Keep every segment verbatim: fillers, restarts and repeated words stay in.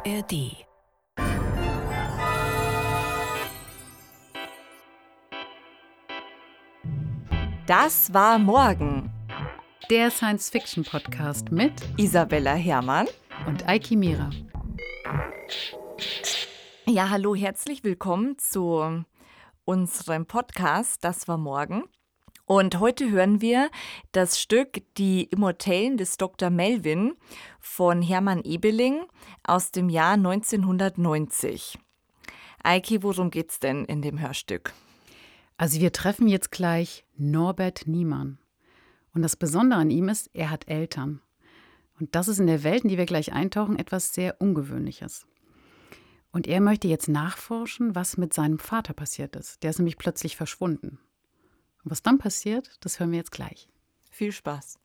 R D. Das war morgen. Der Science-Fiction-Podcast mit Isabella Herrmann und Eiki Mira. Ja, hallo, herzlich willkommen zu unserem Podcast Das war morgen. Und heute hören wir das Stück Die Immortellen des Doktor Melvin von Hermann Ebeling aus dem Jahr neunzehnhundertneunzig. Eiki, worum geht's denn in dem Hörstück? Also wir treffen jetzt gleich Norbert Niemann. Und das Besondere an ihm ist, er hat Eltern. Und das ist in der Welt, in die wir gleich eintauchen, etwas sehr Ungewöhnliches. Und er möchte jetzt nachforschen, was mit seinem Vater passiert ist. Der ist nämlich plötzlich verschwunden. Und was dann passiert, das hören wir jetzt gleich. Viel Spaß.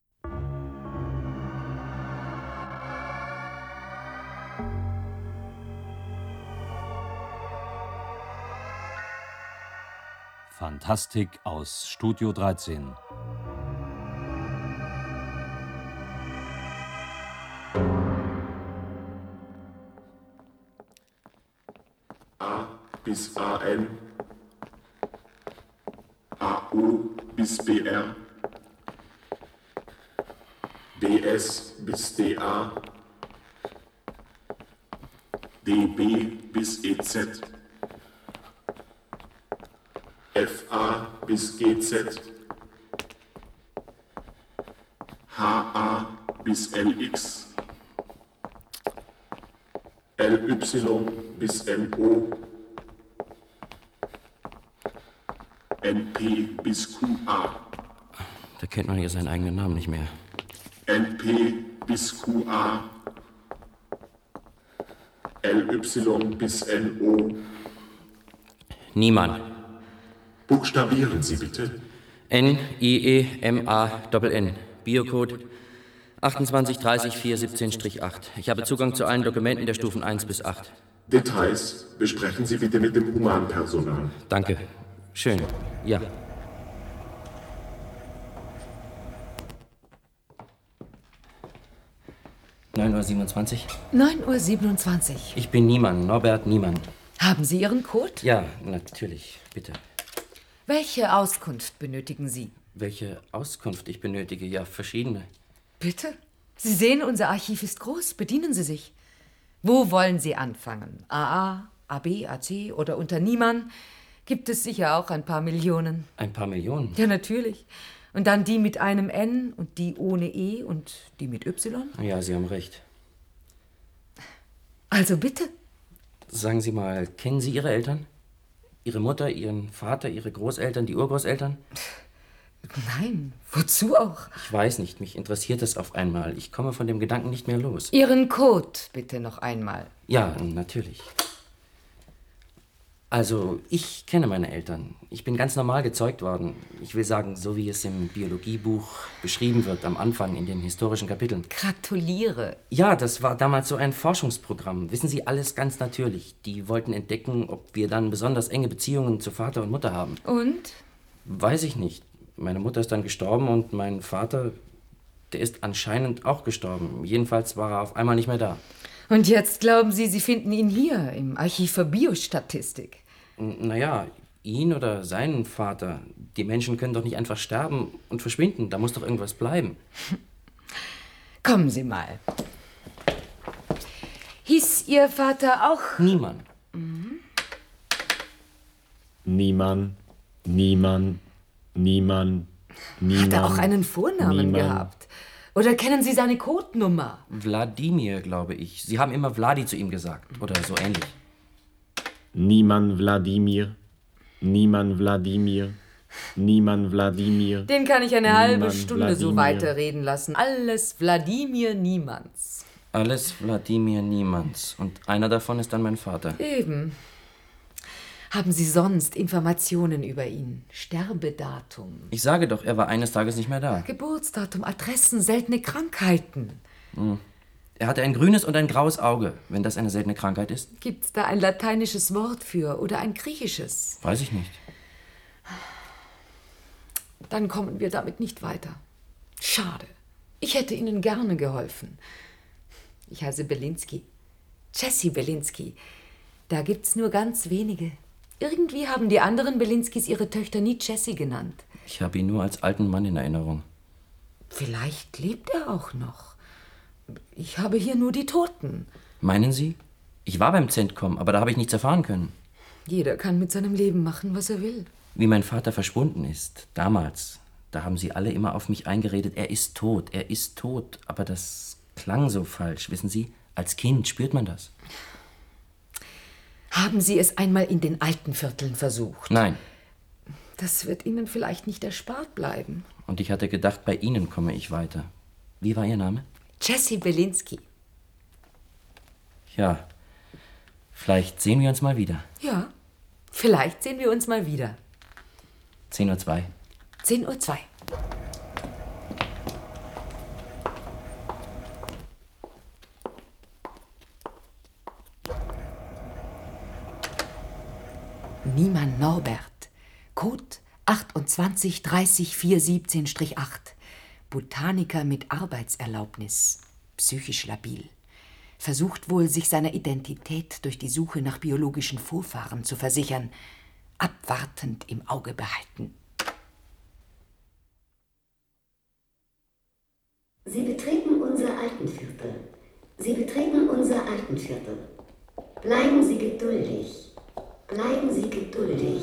Fantastik aus Studio dreizehn. A bis A N, A O bis B R, D S bis D A, D B bis E Z, F A bis G Z, H A bis L X, L Y bis N O, N P bis Q A. Da kennt man ja seinen eigenen Namen nicht mehr. N P bis Q A, L Y bis N O. Niemann. Buchstabieren Sie bitte. N I E M A N N. Biocode achtundzwanzig dreißig vier siebzehn acht. Ich habe Zugang zu allen Dokumenten der Stufen eins bis acht. Details besprechen Sie bitte mit dem Humanpersonal. Danke. Schön. Ja. neun Uhr siebenundzwanzig. neun Uhr siebenundzwanzig. Ich bin Niemann, Norbert Niemann. Haben Sie Ihren Code? Ja, natürlich. Bitte. Welche Auskunft benötigen Sie? Welche Auskunft ich benötige? Ja, verschiedene. Bitte? Sie sehen, unser Archiv ist groß. Bedienen Sie sich. Wo wollen Sie anfangen? A A, A B, A C oder unter Niemann? Gibt es sicher auch ein paar Millionen. Ein paar Millionen? Ja, natürlich. Und dann die mit einem N und die ohne E und die mit Y? Ja, Sie haben recht. Also bitte. Sagen Sie mal, kennen Sie Ihre Eltern? Ihre Mutter, Ihren Vater, Ihre Großeltern, die Urgroßeltern? Nein, wozu auch? Ich weiß nicht, mich interessiert das auf einmal. Ich komme von dem Gedanken nicht mehr los. Ihren Code bitte noch einmal. Ja, natürlich. Also, ich kenne meine Eltern. Ich bin ganz normal gezeugt worden. Ich will sagen, so wie es im Biologiebuch beschrieben wird, am Anfang in den historischen Kapiteln. Gratuliere. Ja, das war damals so ein Forschungsprogramm. Wissen Sie, alles ganz natürlich. Die wollten entdecken, ob wir dann besonders enge Beziehungen zu Vater und Mutter haben. Und? Weiß ich nicht. Meine Mutter ist dann gestorben und mein Vater, der ist anscheinend auch gestorben. Jedenfalls war er auf einmal nicht mehr da. Und jetzt glauben Sie, Sie finden ihn hier im Archiv für Biostatistik? Naja, ihn oder seinen Vater. Die Menschen können doch nicht einfach sterben und verschwinden. Da muss doch irgendwas bleiben. Kommen Sie mal. Hieß Ihr Vater auch? Niemann. Mhm. Niemann, Niemann, Niemann, Niemann. Hat er auch einen Vornamen Niemann. gehabt? Oder kennen Sie seine Codenummer? Wladimir, glaube ich. Sie haben immer Vladi zu ihm gesagt. Oder so ähnlich. Niemann Wladimir, Niemann Wladimir, Niemann Wladimir. Den kann ich eine halbe Niemann Stunde so Wladimir. weiterreden lassen. Alles Wladimir Niemanns. Alles Wladimir Niemanns. Und einer davon ist dann mein Vater. Eben. Haben Sie sonst Informationen über ihn? Sterbedatum? Ich sage doch, er war eines Tages nicht mehr da. Geburtsdatum, Adressen, seltene Krankheiten. Hm. Er hatte ein grünes und ein graues Auge, wenn das eine seltene Krankheit ist. Gibt's da ein lateinisches Wort für oder ein griechisches? Weiß ich nicht. Dann kommen wir damit nicht weiter. Schade. Ich hätte Ihnen gerne geholfen. Ich heiße Belinsky. Jessie Belinsky. Da gibt's nur ganz wenige. Irgendwie haben die anderen Belinskys ihre Töchter nie Jessie genannt. Ich habe ihn nur als alten Mann in Erinnerung. Vielleicht lebt er auch noch. Ich habe hier nur die Toten. Meinen Sie? Ich war beim Zentkom, aber da habe ich nichts erfahren können. Jeder kann mit seinem Leben machen, was er will. Wie mein Vater verschwunden ist, damals, da haben sie alle immer auf mich eingeredet, er ist tot, er ist tot. Aber das klang so falsch, wissen Sie? Als Kind spürt man das. Haben Sie es einmal in den alten Vierteln versucht? Nein. Das wird Ihnen vielleicht nicht erspart bleiben. Und ich hatte gedacht, bei Ihnen komme ich weiter. Wie war Ihr Name? Jessie Belinsky. Ja, vielleicht sehen wir uns mal wieder. Ja, vielleicht sehen wir uns mal wieder. zehn Uhr zwei. zehn Uhr zwei. Niemann Norbert. Code achtundzwanzig dreißig vier siebzehn acht. Botaniker mit Arbeitserlaubnis. Psychisch labil. Versucht wohl, sich seiner Identität durch die Suche nach biologischen Vorfahren zu versichern. Abwartend im Auge behalten. Sie betreten unser Altenviertel. Sie betreten unser Altenviertel. Bleiben Sie geduldig. Bleiben Sie geduldig.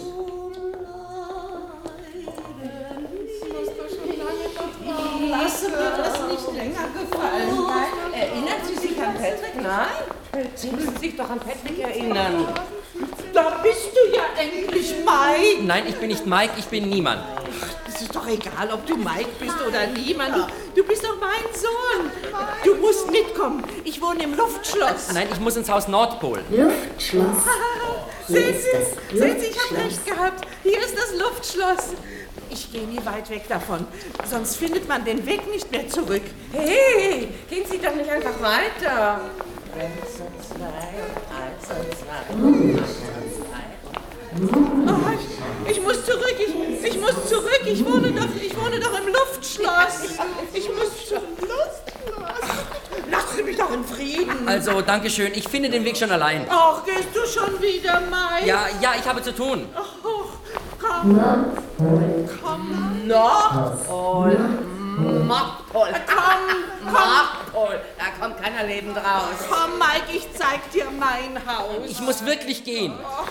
Lassen wir das nicht länger gefallen. Nein. Erinnern Sie sich an Patrick? Nein? Sie müssen sich doch an Patrick erinnern. Da bist du ja endlich Mike. Nein, ich bin nicht Mike, ich bin Niemann. Es ist doch egal, ob du Mike bist oder Niemann. Du, du bist doch mein Sohn. Du musst mitkommen. Ich wohne im Luftschloss. Nein, ich muss ins Haus Nordpol. Luftschloss. Sehen Sie, sehen Sie, ich habe recht gehabt. Hier ist das Luftschloss. Ich gehe nie weit weg davon, sonst findet man den Weg nicht mehr zurück. Hey, gehen Sie doch nicht einfach weiter. Eins und zwei und eins und zwei. Oh, ich, ich muss zurück, ich, ich muss zurück. Ich wohne doch, ich wohne doch im Luftschloss. Ich muss zum Luftschloss. Lassen Sie mich doch in Frieden. Also, danke schön, ich finde den Weg schon allein. Ach, gehst du schon wieder, Mike? Ja, ja, ich habe zu tun. Oh, komm. Nordpol. Komm. Nordpol. Nordpol. Komm, Nordpol. Da kommt keiner lebend raus. Komm, Mike, ich zeig dir mein Haus. Ich muss wirklich gehen.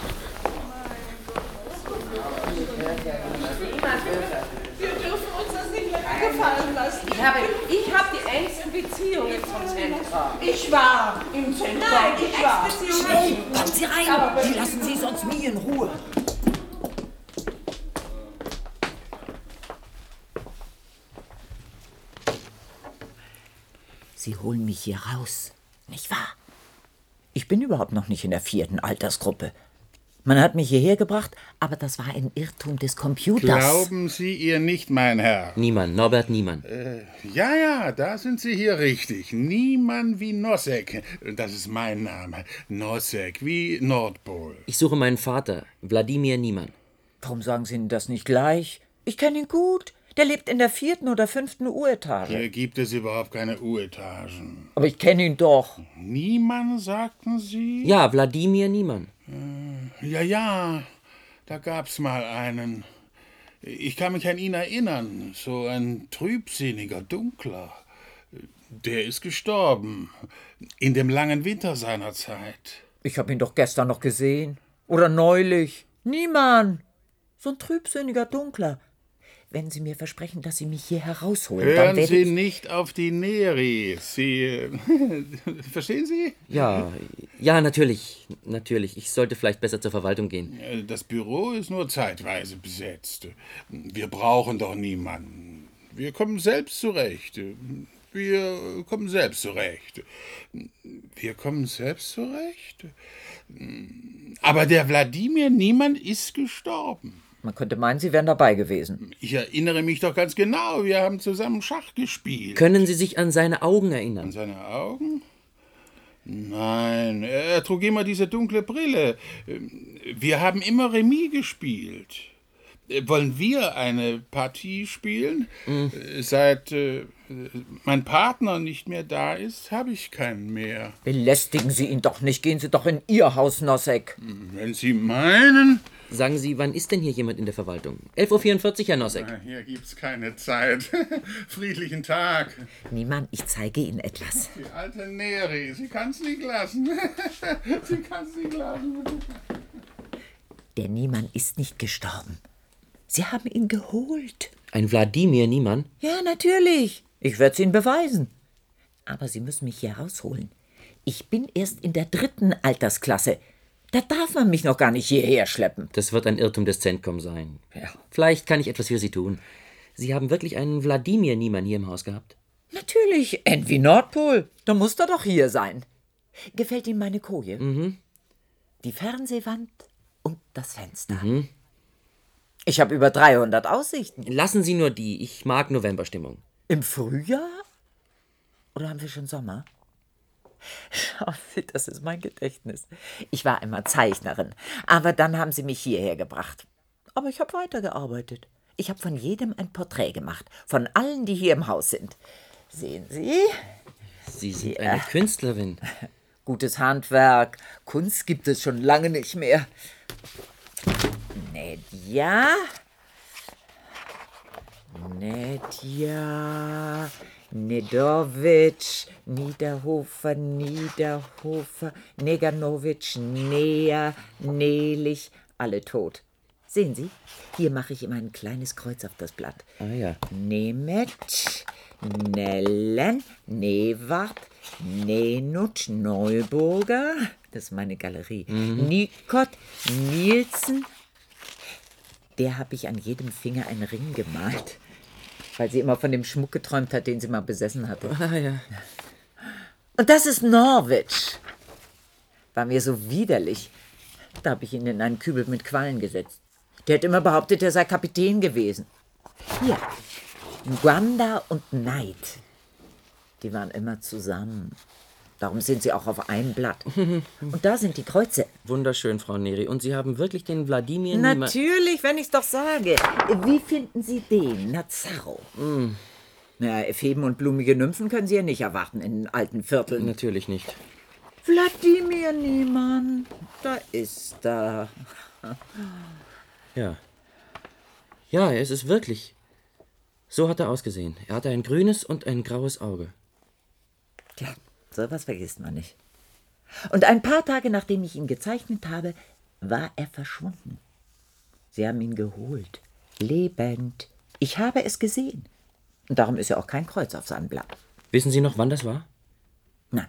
Wir dürfen uns das nicht länger gefallen lassen. Ich habe, ich habe die engsten Beziehungen zum Zentrum. Ich war im Zentrum. Nein, die ich war. Ex-Beziehungen. Schnell, kommen Sie rein! Die lassen Sie sonst nie in Ruhe. Sie holen mich hier raus, nicht wahr? Ich bin überhaupt noch nicht in der vierten Altersgruppe. Man hat mich hierher gebracht, aber das war ein Irrtum des Computers. Glauben Sie ihr nicht, mein Herr? Niemann, Norbert Niemann. Äh, ja, ja, da sind Sie hier richtig. Niemann wie Nosek. Das ist mein Name. Nosek wie Nordpol. Ich suche meinen Vater, Wladimir Niemann. Warum sagen Sie denn das nicht gleich? Ich kenne ihn gut. Der lebt in der vierten oder fünften U-Etage. Hier gibt es überhaupt keine U-Etagen. Aber ich kenne ihn doch. Niemann, sagten Sie? Ja, Wladimir Niemann. Äh, ja, ja, da gab's mal einen. Ich kann mich an ihn erinnern. So ein trübsinniger, dunkler. Der ist gestorben. In dem langen Winter seiner Zeit. Ich habe ihn doch gestern noch gesehen. Oder neulich. Niemann. So ein trübsinniger, dunkler. Wenn Sie mir versprechen, dass Sie mich hier herausholen, Hören dann werde Sie ich... nicht auf die Neris. Sie... Verstehen Sie? Ja, ja, natürlich, natürlich. Ich sollte vielleicht besser zur Verwaltung gehen. Das Büro ist nur zeitweise besetzt. Wir brauchen doch niemanden. Wir kommen selbst zurecht. Wir kommen selbst zurecht. Wir kommen selbst zurecht? Aber der Wladimir Niemann ist gestorben. Man könnte meinen, Sie wären dabei gewesen. Ich erinnere mich doch ganz genau. Wir haben zusammen Schach gespielt. Können Sie sich an seine Augen erinnern? An seine Augen? Nein, er trug immer diese dunkle Brille. Wir haben immer Remis gespielt. Wollen wir eine Partie spielen? Mhm. Seit äh, mein Partner nicht mehr da ist, habe ich keinen mehr. Belästigen Sie ihn doch nicht. Gehen Sie doch in Ihr Haus, Nossek. Wenn Sie meinen... Sagen Sie, wann ist denn hier jemand in der Verwaltung? elf Uhr vierundvierzig, Herr Nossek. Na, hier gibt's keine Zeit. Friedlichen Tag. Niemann, ich zeige Ihnen etwas. Die alte Neri, sie kann's nicht lassen. Sie kann's nicht lassen. Der Niemann ist nicht gestorben. Sie haben ihn geholt. Ein Wladimir Niemann? Ja, natürlich. Ich werde es Ihnen beweisen. Aber Sie müssen mich hier rausholen. Ich bin erst in der dritten Altersklasse. Da darf man mich noch gar nicht hierher schleppen. Das wird ein Irrtum des Zentkom sein. Ja. Vielleicht kann ich etwas für Sie tun. Sie haben wirklich einen Wladimir Niemann hier im Haus gehabt? Natürlich. End wie Nordpol. Da muss er doch hier sein. Gefällt Ihnen meine Koje? Mhm. Die Fernsehwand und das Fenster. Mhm. Ich habe über dreihundert Aussichten. Lassen Sie nur die. Ich mag Novemberstimmung. Im Frühjahr? Oder haben wir schon Sommer? Schauen Sie, das ist mein Gedächtnis. Ich war einmal Zeichnerin, aber dann haben sie mich hierher gebracht. Aber ich habe weitergearbeitet. Ich habe von jedem ein Porträt gemacht. Von allen, die hier im Haus sind. Sehen Sie? Sie sind eine Künstlerin. Gutes Handwerk. Kunst gibt es schon lange nicht mehr. Nedja. Nedja. Nedovic, Niederhofer, Niederhofer, Neganovic, Nea, Nelich, alle tot. Sehen Sie, hier mache ich immer ein kleines Kreuz auf das Blatt. Ah ja. Nemec, Nellen, Newart, Nenutsch, Neuburger, das ist meine Galerie, mhm. Nikot, Nielsen, der habe ich an jedem Finger einen Ring gemalt. Weil sie immer von dem Schmuck geträumt hat, den sie mal besessen hatte. Ah, ja. Und das ist Norwich. War mir so widerlich. Da habe ich ihn in einen Kübel mit Quallen gesetzt. Der hat immer behauptet, er sei Kapitän gewesen. Hier, Gwanda und Neid. Die waren immer zusammen. Darum sind sie auch auf einem Blatt. Und da sind die Kreuze. Wunderschön, Frau Neri. Und Sie haben wirklich den Wladimir Niemann... Natürlich, wenn ich's doch sage. Wie finden Sie den, Nazarro? Mm. Na, Feben und blumige Nymphen können Sie ja nicht erwarten in alten Vierteln. Natürlich nicht. Wladimir Niemann, da ist er. Ja. Ja, er ist es wirklich. So hat er ausgesehen. Er hatte ein grünes und ein graues Auge. Ja. So was vergisst man nicht. Und ein paar Tage nachdem ich ihn gezeichnet habe, war er verschwunden. Sie haben ihn geholt. Lebend. Ich habe es gesehen. Und darum ist ja auch kein Kreuz auf seinem Blatt. Wissen Sie noch, wann das war? Nein.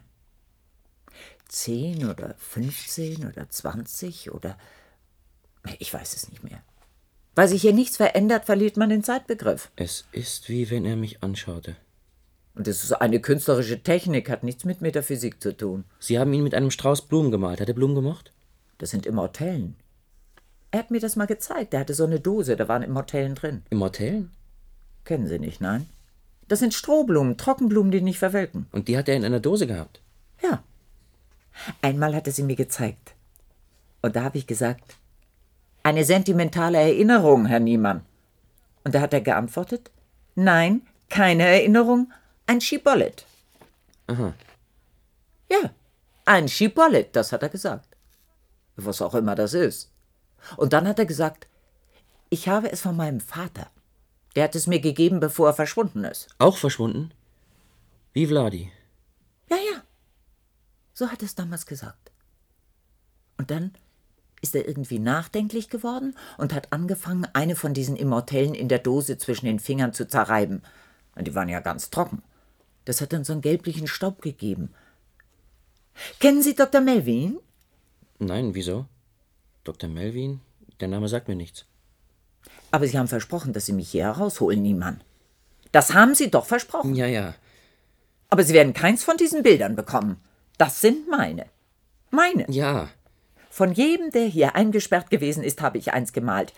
Zehn oder fünfzehn oder zwanzig oder... Ich weiß es nicht mehr. Weil sich hier nichts verändert, verliert man den Zeitbegriff. Es ist, wie wenn er mich anschaute. Und das ist eine künstlerische Technik, hat nichts mit Metaphysik zu tun. Sie haben ihn mit einem Strauß Blumen gemalt. Hat er Blumen gemocht? Das sind Immortellen. Er hat mir das mal gezeigt. Er hatte so eine Dose, da waren Immortellen drin. Immortellen? Kennen Sie nicht, nein? Das sind Strohblumen, Trockenblumen, die nicht verwelken. Und die hat er in einer Dose gehabt? Ja. Einmal hat er sie mir gezeigt. Und da habe ich gesagt, eine sentimentale Erinnerung, Herr Niemann. Und da hat er geantwortet, nein, keine Erinnerung, ein Schibollet. Aha. Ja, ein Schibollet, das hat er gesagt. Was auch immer das ist. Und dann hat er gesagt, ich habe es von meinem Vater. Der hat es mir gegeben, bevor er verschwunden ist. Auch verschwunden? Wie Vladi? Ja, ja. So hat er es damals gesagt. Und dann ist er irgendwie nachdenklich geworden und hat angefangen, eine von diesen Immortellen in der Dose zwischen den Fingern zu zerreiben. Und die waren ja ganz trocken. Das hat dann so einen gelblichen Staub gegeben. Kennen Sie Doktor Melvin? Nein, wieso? Doktor Melvin? Der Name sagt mir nichts. Aber Sie haben versprochen, dass Sie mich hier herausholen, Niemann. Das haben Sie doch versprochen. Ja, ja. Aber Sie werden keins von diesen Bildern bekommen. Das sind meine. Meine. Ja. Von jedem, der hier eingesperrt gewesen ist, habe ich eins gemalt.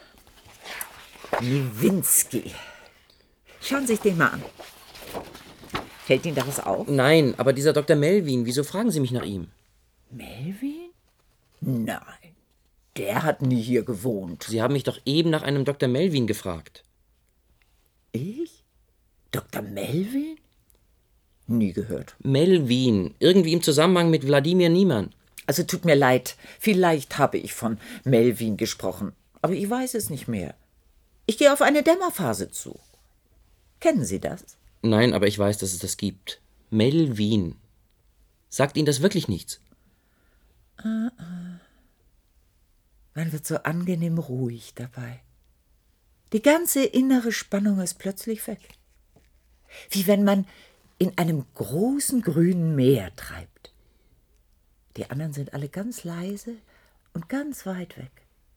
Niewinski. Schauen Sie sich den mal an. Fällt Ihnen da was auf? Nein, aber dieser Doktor Melvin, wieso fragen Sie mich nach ihm? Melvin? Nein. Der hat nie hier gewohnt. Sie haben mich doch eben nach einem Doktor Melvin gefragt. Ich? Doktor Melvin? Nie gehört. Melvin, irgendwie im Zusammenhang mit Wladimir Niemann. Also tut mir leid, vielleicht habe ich von Melvin gesprochen, aber ich weiß es nicht mehr. Ich gehe auf eine Dämmerphase zu. Kennen Sie das? Nein, aber ich weiß, dass es das gibt. Melvin. Sagt Ihnen das wirklich nichts? Ah, ah. Man wird so angenehm ruhig dabei. Die ganze innere Spannung ist plötzlich weg. Wie wenn man in einem großen grünen Meer treibt. Die anderen sind alle ganz leise und ganz weit weg.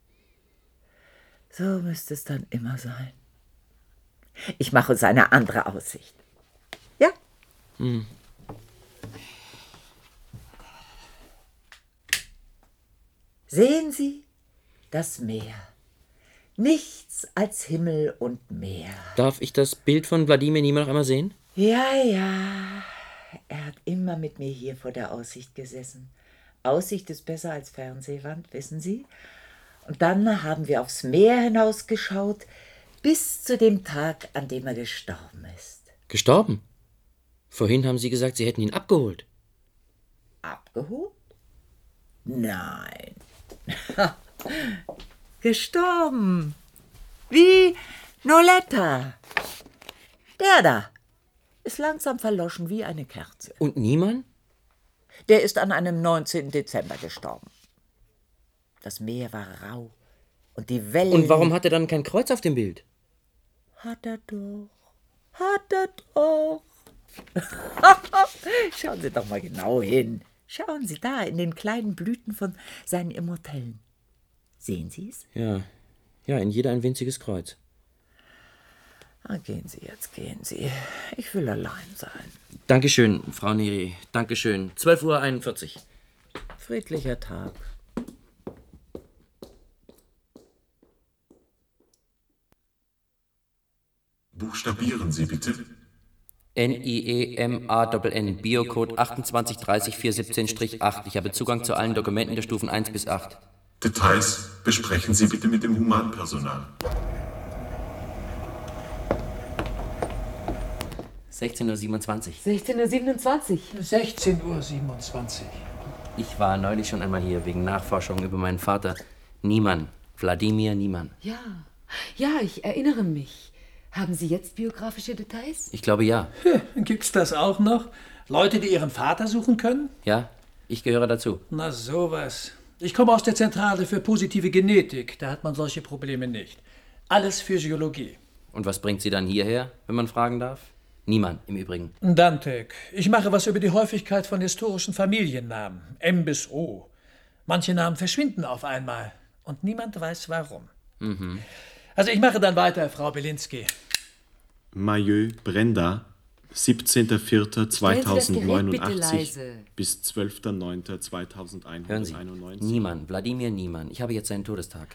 So müsste es dann immer sein. Ich mache uns eine andere Aussicht. Ja? Hm. Sehen Sie das Meer. Nichts als Himmel und Meer. Darf ich das Bild von Wladimir Niemann noch einmal sehen? Ja, ja. Er hat immer mit mir hier vor der Aussicht gesessen. Aussicht ist besser als Fernsehwand, wissen Sie? Und dann haben wir aufs Meer hinausgeschaut, bis zu dem Tag, an dem er gestorben ist. Gestorben? Vorhin haben Sie gesagt, Sie hätten ihn abgeholt. Abgeholt? Nein. Gestorben. Wie Noletta. Der da ist langsam verloschen wie eine Kerze. Und Niemann? Der ist an einem neunzehnten Dezember gestorben. Das Meer war rau und die Wellen... Und warum hat er dann kein Kreuz auf dem Bild? Hat er doch. Hat er doch. Schauen Sie doch mal genau hin. Schauen Sie da in den kleinen Blüten von seinen Immortellen. Sehen Sie es? Ja, ja, in jeder ein winziges Kreuz. Ah, gehen Sie jetzt, gehen Sie. Ich will allein sein. Dankeschön, Frau Neri. Dankeschön. zwölf Uhr einundvierzig. Friedlicher Tag. Buchstabieren Sie bitte. N I E M A N N, Biocode achtundzwanzig dreißig vierhundertsiebzehn acht. Ich habe Zugang zu allen Dokumenten der Stufen eins bis acht. Details besprechen Sie bitte mit dem Humanpersonal. sechzehn Uhr siebenundzwanzig. sechzehn Uhr siebenundzwanzig. sechzehn Uhr siebenundzwanzig. Ich war neulich schon einmal hier wegen Nachforschung über meinen Vater. Niemann. Wladimir Niemann. Ja, ja, ich erinnere mich. Haben Sie jetzt biografische Details? Ich glaube ja. Gibt's das auch noch? Leute, die ihren Vater suchen können? Ja, ich gehöre dazu. Na sowas. Ich komme aus der Zentrale für positive Genetik. Da hat man solche Probleme nicht. Alles Physiologie. Und was bringt Sie dann hierher, wenn man fragen darf? Niemand im Übrigen. Dantec. Ich mache was über die Häufigkeit von historischen Familiennamen. M bis O. Manche Namen verschwinden auf einmal. Und niemand weiß warum. Mhm. Also ich mache dann weiter, Frau Belinsky. Maillot, Brenda, siebzehnter vierter zweitausendneunundachtzig bis zwölfter neunter zweitausendeinhunderteinundneunzig. Hören Sie, Niemann, Wladimir Niemann. Ich habe jetzt seinen Todestag.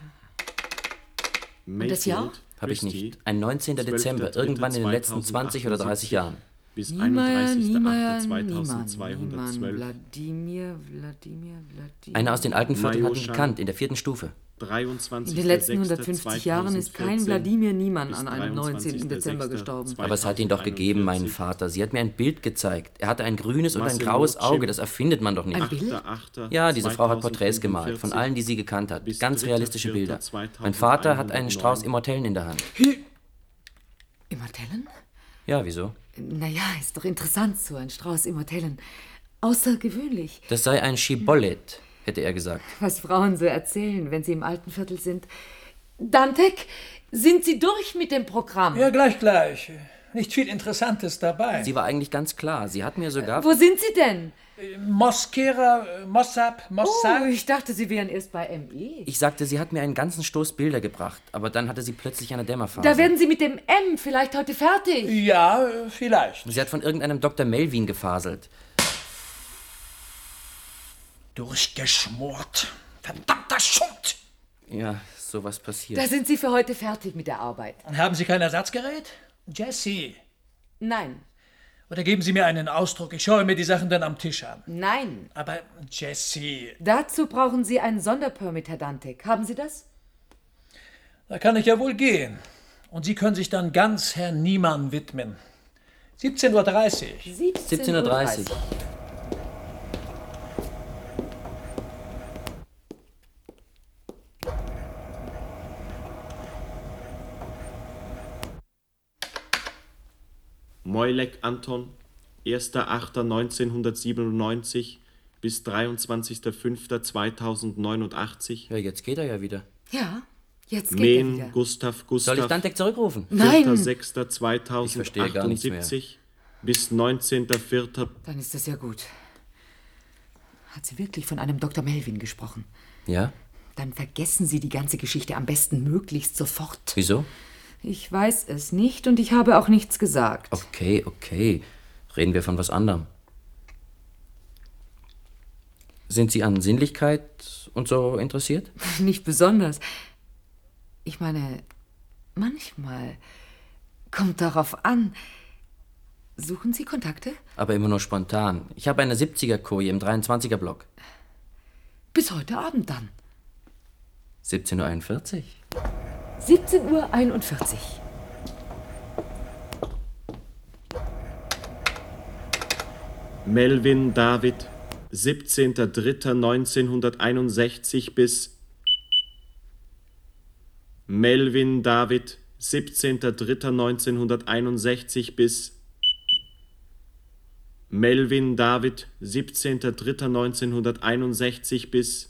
Und das Jahr? Habe ich nicht. Ein neunzehnter Dezember, irgendwann in den letzten zwanzig oder dreißig Jahren. Bis Niemeyer, Niemeyer, einunddreißigster Niemann, Wladimir, Wladimir, Wladimir. Einer aus den alten Vierteln hat ihn gekannt, in der vierten Stufe. In den letzten hundertfünfzig Jahren ist kein Wladimir Niemann an einem neunzehnten Dezember gestorben. Aber es hat ihn doch gegeben, meinen Vater. Sie hat mir ein Bild gezeigt. Er hatte ein grünes und ein graues Auge. Das erfindet man doch nicht. Ein Bild? Ja, diese Frau hat Porträts gemalt, von allen, die sie gekannt hat. Ganz realistische Bilder. Mein Vater hat einen Strauß Immortellen in der Hand. Immortellen? Ja, wieso? Naja, ist doch interessant, so ein Strauß Immortellen. Außergewöhnlich. Das sei ein Schiboleth, hätte er gesagt. Was Frauen so erzählen, wenn sie im alten Viertel sind. Dantec, sind Sie durch mit dem Programm? Ja, gleich, gleich. Nicht viel Interessantes dabei. Sie war eigentlich ganz klar. Sie hat mir sogar... Wo sind Sie denn? Moskera, Mossab, Mossad. Oh, ich dachte, Sie wären erst bei M E. Ich sagte, sie hat mir einen ganzen Stoß Bilder gebracht, aber dann hatte sie plötzlich eine Dämmerphase. Da werden Sie mit dem M vielleicht heute fertig. Ja, vielleicht. Sie hat von irgendeinem Doktor Melvin gefaselt. Durchgeschmort. Verdammter Schund! Ja, sowas passiert. Da sind Sie für heute fertig mit der Arbeit. Haben Sie kein Ersatzgerät? Jessie. Nein. Oder geben Sie mir einen Ausdruck. Ich schaue mir die Sachen dann am Tisch an. Nein. Aber, Jessie... Dazu brauchen Sie einen Sonderpermit, Herr Dantek. Haben Sie das? Da kann ich ja wohl gehen. Und Sie können sich dann ganz Herrn Niemann widmen. siebzehn Uhr dreißig. siebzehn Uhr dreißig. Moilek Anton, erster achter neunzehnhundertsiebenundneunzig bis dreiundzwanzigster fünfter zweitausendneunundachtzig. Ja, jetzt geht er ja wieder. Ja, jetzt geht Mehn, er wieder. Gustav Gustav. Soll ich Dantek zurückrufen? Nein. vierter sechster zweitausendachtundsiebenzig bis neunzehnter vierter Dann ist das ja gut. Hat sie wirklich von einem Doktor Melvin gesprochen? Ja? Dann vergessen Sie die ganze Geschichte am besten möglichst sofort. Wieso? Ich weiß es nicht und ich habe auch nichts gesagt. Okay, okay. Reden wir von was anderem. Sind Sie an Sinnlichkeit und so interessiert? Nicht besonders. Ich meine, manchmal kommt darauf an. Suchen Sie Kontakte? Aber immer nur spontan. Ich habe eine siebziger-Koje im dreiundzwanziger Block. Bis heute Abend dann. siebzehn Uhr einundvierzig. siebzehn Uhr einundvierzig. Melvin David, siebzehnter dritter neunzehnhunderteinundsechzig bis Melvin David, siebzehnter dritter neunzehnhunderteinundsechzig bis Melvin David, siebzehnter dritter neunzehnhunderteinundsechzig bis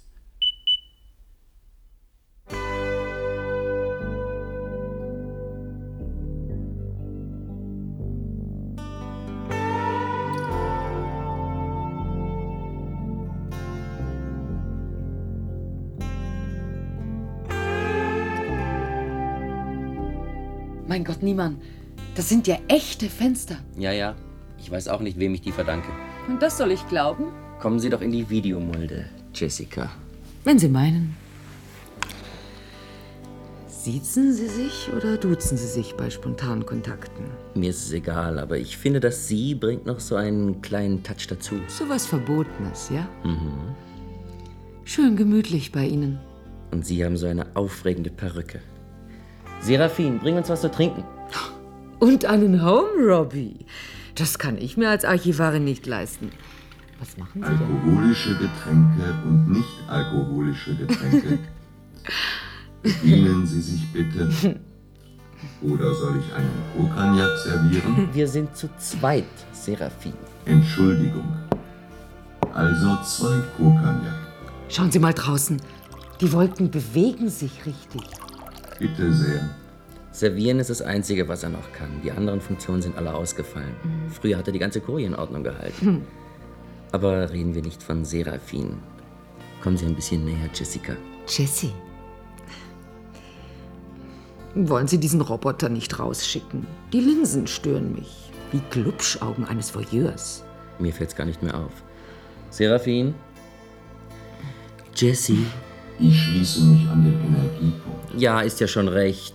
Mein Gott, Niemann, das sind ja echte Fenster. Ja, ja. Ich weiß auch nicht, wem ich die verdanke. Und das soll ich glauben? Kommen Sie doch in die Videomulde, Jessica. Wenn Sie meinen. Siezen Sie sich oder duzen Sie sich bei spontanen Kontakten? Mir ist es egal, aber ich finde, dass Sie bringt noch so einen kleinen Touch dazu. So was Verbotenes, ja? Mhm. Schön gemütlich bei Ihnen. Und Sie haben so eine aufregende Perücke. Seraphin, bring uns was zu trinken. Und einen Home Robbie. Das kann ich mir als Archivarin nicht leisten. Was machen Sie denn? Alkoholische Getränke und nicht alkoholische Getränke. Bedienen Sie sich bitte. Oder soll ich einen Kokagnac servieren? Wir sind zu zweit, Seraphin. Entschuldigung. Also zwei Kokagnac. Schauen Sie mal draußen. Die Wolken bewegen sich richtig. Bitte sehr. Servieren ist das Einzige, was er noch kann. Die anderen Funktionen sind alle ausgefallen. Mhm. Früher hat er die ganze Koje in Ordnung gehalten. Mhm. Aber reden wir nicht von Seraphin. Kommen Sie ein bisschen näher, Jessica. Jessie. Wollen Sie diesen Roboter nicht rausschicken? Die Linsen stören mich. Wie Glubschaugen eines Voyeurs. Mir fällt's gar nicht mehr auf. Seraphin? Jessie? Ich schließe mich an den Energiepunkt. Ja, ist ja schon recht.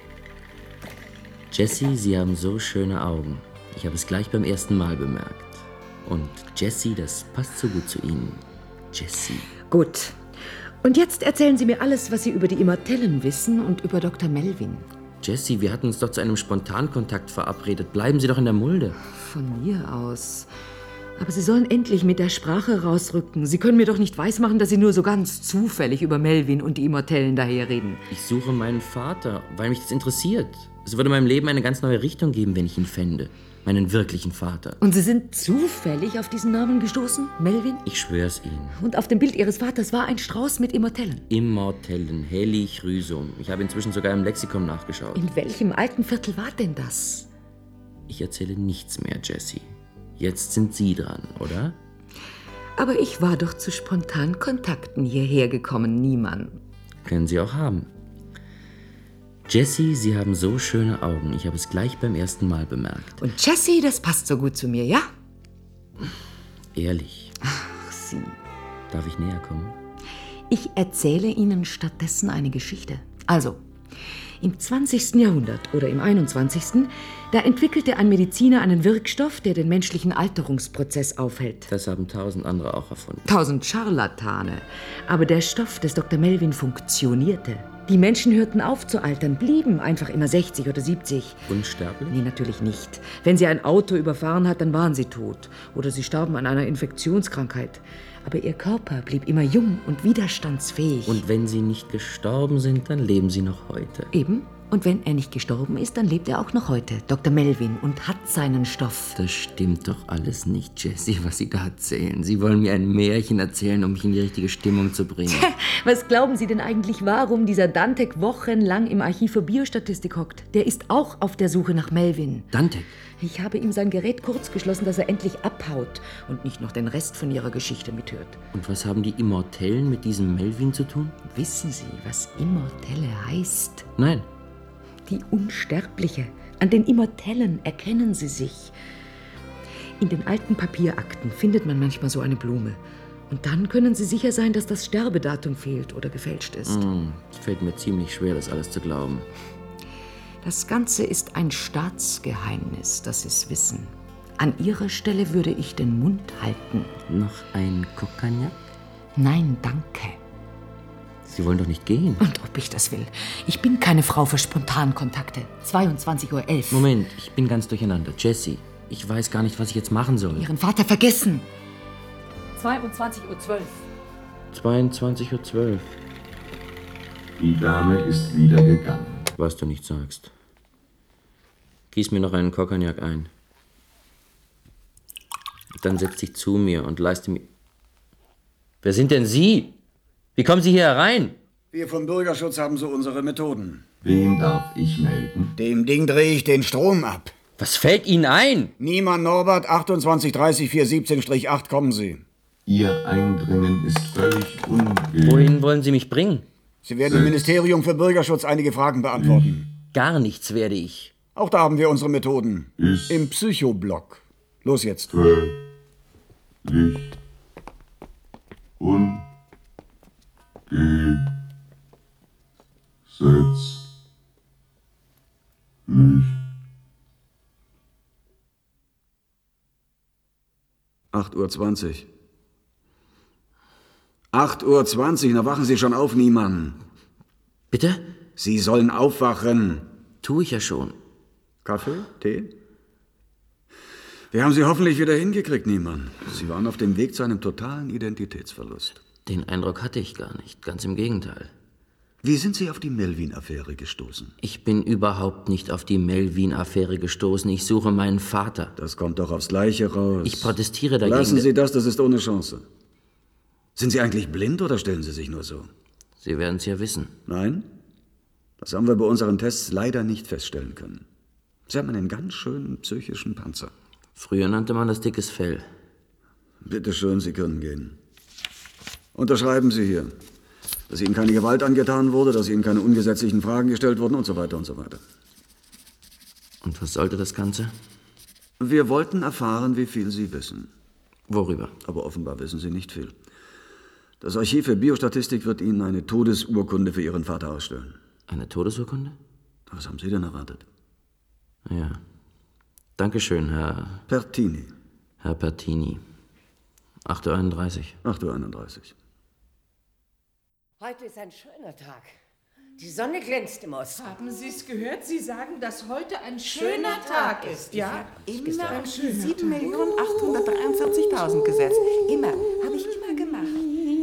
Jessie, Sie haben so schöne Augen. Ich habe es gleich beim ersten Mal bemerkt. Und Jessie, das passt so gut zu Ihnen. Jessie. Gut. Und jetzt erzählen Sie mir alles, was Sie über die Immortellen wissen und über Doktor Melvin. Jessie, wir hatten uns doch zu einem Spontankontakt verabredet. Bleiben Sie doch in der Mulde. Von mir aus. Aber Sie sollen endlich mit der Sprache rausrücken. Sie können mir doch nicht weismachen, dass Sie nur so ganz zufällig über Melvin und die Immortellen daherreden. Ich suche meinen Vater, weil mich das interessiert. Es würde meinem Leben eine ganz neue Richtung geben, wenn ich ihn fände. Meinen wirklichen Vater. Und Sie sind zufällig auf diesen Namen gestoßen, Melvin? Ich schwör's Ihnen. Und auf dem Bild Ihres Vaters war ein Strauß mit Immortellen? Immortellen, Helichrysum. Ich habe inzwischen sogar im Lexikon nachgeschaut. In welchem alten Viertel war denn das? Ich erzähle nichts mehr, Jessie. Jetzt sind Sie dran, oder? Aber ich war doch zu spontanen Kontakten hierher gekommen, Niemann. Können Sie auch haben. Jessie, Sie haben so schöne Augen. Ich habe es gleich beim ersten Mal bemerkt. Und Jessie, das passt so gut zu mir, ja? Ehrlich. Ach, Sie. Darf ich näher kommen? Ich erzähle Ihnen stattdessen eine Geschichte. Also, Im zwanzigsten Jahrhundert oder im einundzwanzigsten da entwickelte ein Mediziner einen Wirkstoff, der den menschlichen Alterungsprozess aufhält. Das haben tausend andere auch erfunden. Tausend Scharlatane. Aber der Stoff des Doktor Melvin funktionierte. Die Menschen hörten auf zu altern, blieben einfach immer sechzig oder siebzig. Unsterblich? Nee, natürlich nicht. Wenn sie ein Auto überfahren hat, dann waren sie tot. Oder sie starben an einer Infektionskrankheit. Aber ihr Körper blieb immer jung und widerstandsfähig. Und wenn sie nicht gestorben sind, dann leben sie noch heute. Eben. Und wenn er nicht gestorben ist, dann lebt er auch noch heute, Doktor Melvin, und hat seinen Stoff. Das stimmt doch alles nicht, Jessie, was Sie da erzählen. Sie wollen mir ein Märchen erzählen, um mich in die richtige Stimmung zu bringen. Was glauben Sie denn eigentlich, warum dieser Dantek wochenlang im Archiv für Biostatistik hockt? Der ist auch auf der Suche nach Melvin. Dantek? Ich habe ihm sein Gerät kurzgeschlossen, dass er endlich abhaut und nicht noch den Rest von ihrer Geschichte mithört. Und was haben die Immortellen mit diesem Melvin zu tun? Wissen Sie, was Immortelle heißt? Nein. Die Unsterbliche. An den Immortellen erkennen sie sich. In den alten Papierakten findet man manchmal so eine Blume. Und dann können Sie sicher sein, dass das Sterbedatum fehlt oder gefälscht ist. Mm, es fällt mir ziemlich schwer, das alles zu glauben. Das Ganze ist ein Staatsgeheimnis, das Sie es wissen. An Ihrer Stelle würde ich den Mund halten. Noch ein Cognac? Nein, danke. Sie wollen doch nicht gehen. Und ob ich das will. Ich bin keine Frau für Spontankontakte. zweiundzwanzig Uhr elf. Moment, ich bin ganz durcheinander. Jessie, ich weiß gar nicht, was ich jetzt machen soll. Ihren Vater vergessen. zweiundzwanzig Uhr zwölf. zweiundzwanzig Uhr zwölf. Die Dame ist wieder gegangen. Was du nicht sagst. Gieß mir noch einen Cognac ein. Dann setz dich zu mir und leiste mir... Wer sind denn Sie? Wie kommen Sie hier herein? Wir vom Bürgerschutz haben so unsere Methoden. Wen darf ich melden? Dem Ding drehe ich den Strom ab. Was fällt Ihnen ein? Niemann Norbert, achtundzwanzig dreißig vier siebzehn acht, kommen Sie. Ihr Eindringen ist völlig ungültig. Wohin wollen Sie mich bringen? Sie werden im Ministerium für Bürgerschutz einige Fragen beantworten. Gar nichts werde ich. Auch da haben wir unsere Methoden. Ist Im Psychoblock. Los jetzt. Völlig un Gesetzlich. acht Uhr zwanzig. acht Uhr zwanzig, na wachen Sie schon auf, Niemann. Bitte? Sie sollen aufwachen. Tu ich ja schon. Kaffee? Tee? Wir haben Sie hoffentlich wieder hingekriegt, Niemann. Sie waren auf dem Weg zu einem totalen Identitätsverlust. Den Eindruck hatte ich gar nicht, ganz im Gegenteil. Wie sind Sie auf die Melvin-Affäre gestoßen? Ich bin überhaupt nicht auf die Melvin-Affäre gestoßen. Ich suche meinen Vater. Das kommt doch aufs Gleiche raus. Ich protestiere dagegen. Lassen Sie das, das ist ohne Chance. Sind Sie eigentlich blind oder stellen Sie sich nur so? Sie werden es ja wissen. Nein? Das haben wir bei unseren Tests leider nicht feststellen können. Sie haben einen ganz schönen psychischen Panzer. Früher nannte man das dickes Fell. Bitte schön, Sie können gehen. Unterschreiben Sie hier, dass Ihnen keine Gewalt angetan wurde, dass Ihnen keine ungesetzlichen Fragen gestellt wurden und so weiter und so weiter. Und was sollte das Ganze? Wir wollten erfahren, wie viel Sie wissen. Worüber? Aber offenbar wissen Sie nicht viel. Das Archiv für Biostatistik wird Ihnen eine Todesurkunde für Ihren Vater ausstellen. Eine Todesurkunde? Was haben Sie denn erwartet? Ja. Dankeschön, Herr... Pertini. Herr Pertini. acht Uhr einunddreißig. acht Uhr einunddreißig. Heute ist ein schöner Tag. Die Sonne glänzt im Osten. Haben Sie es gehört? Sie sagen, dass heute ein schöner Tag ist, ja? Immer ein sieben Millionen achthundertdreiundvierzigtausend gesetzt. Immer. Habe ich immer gemacht.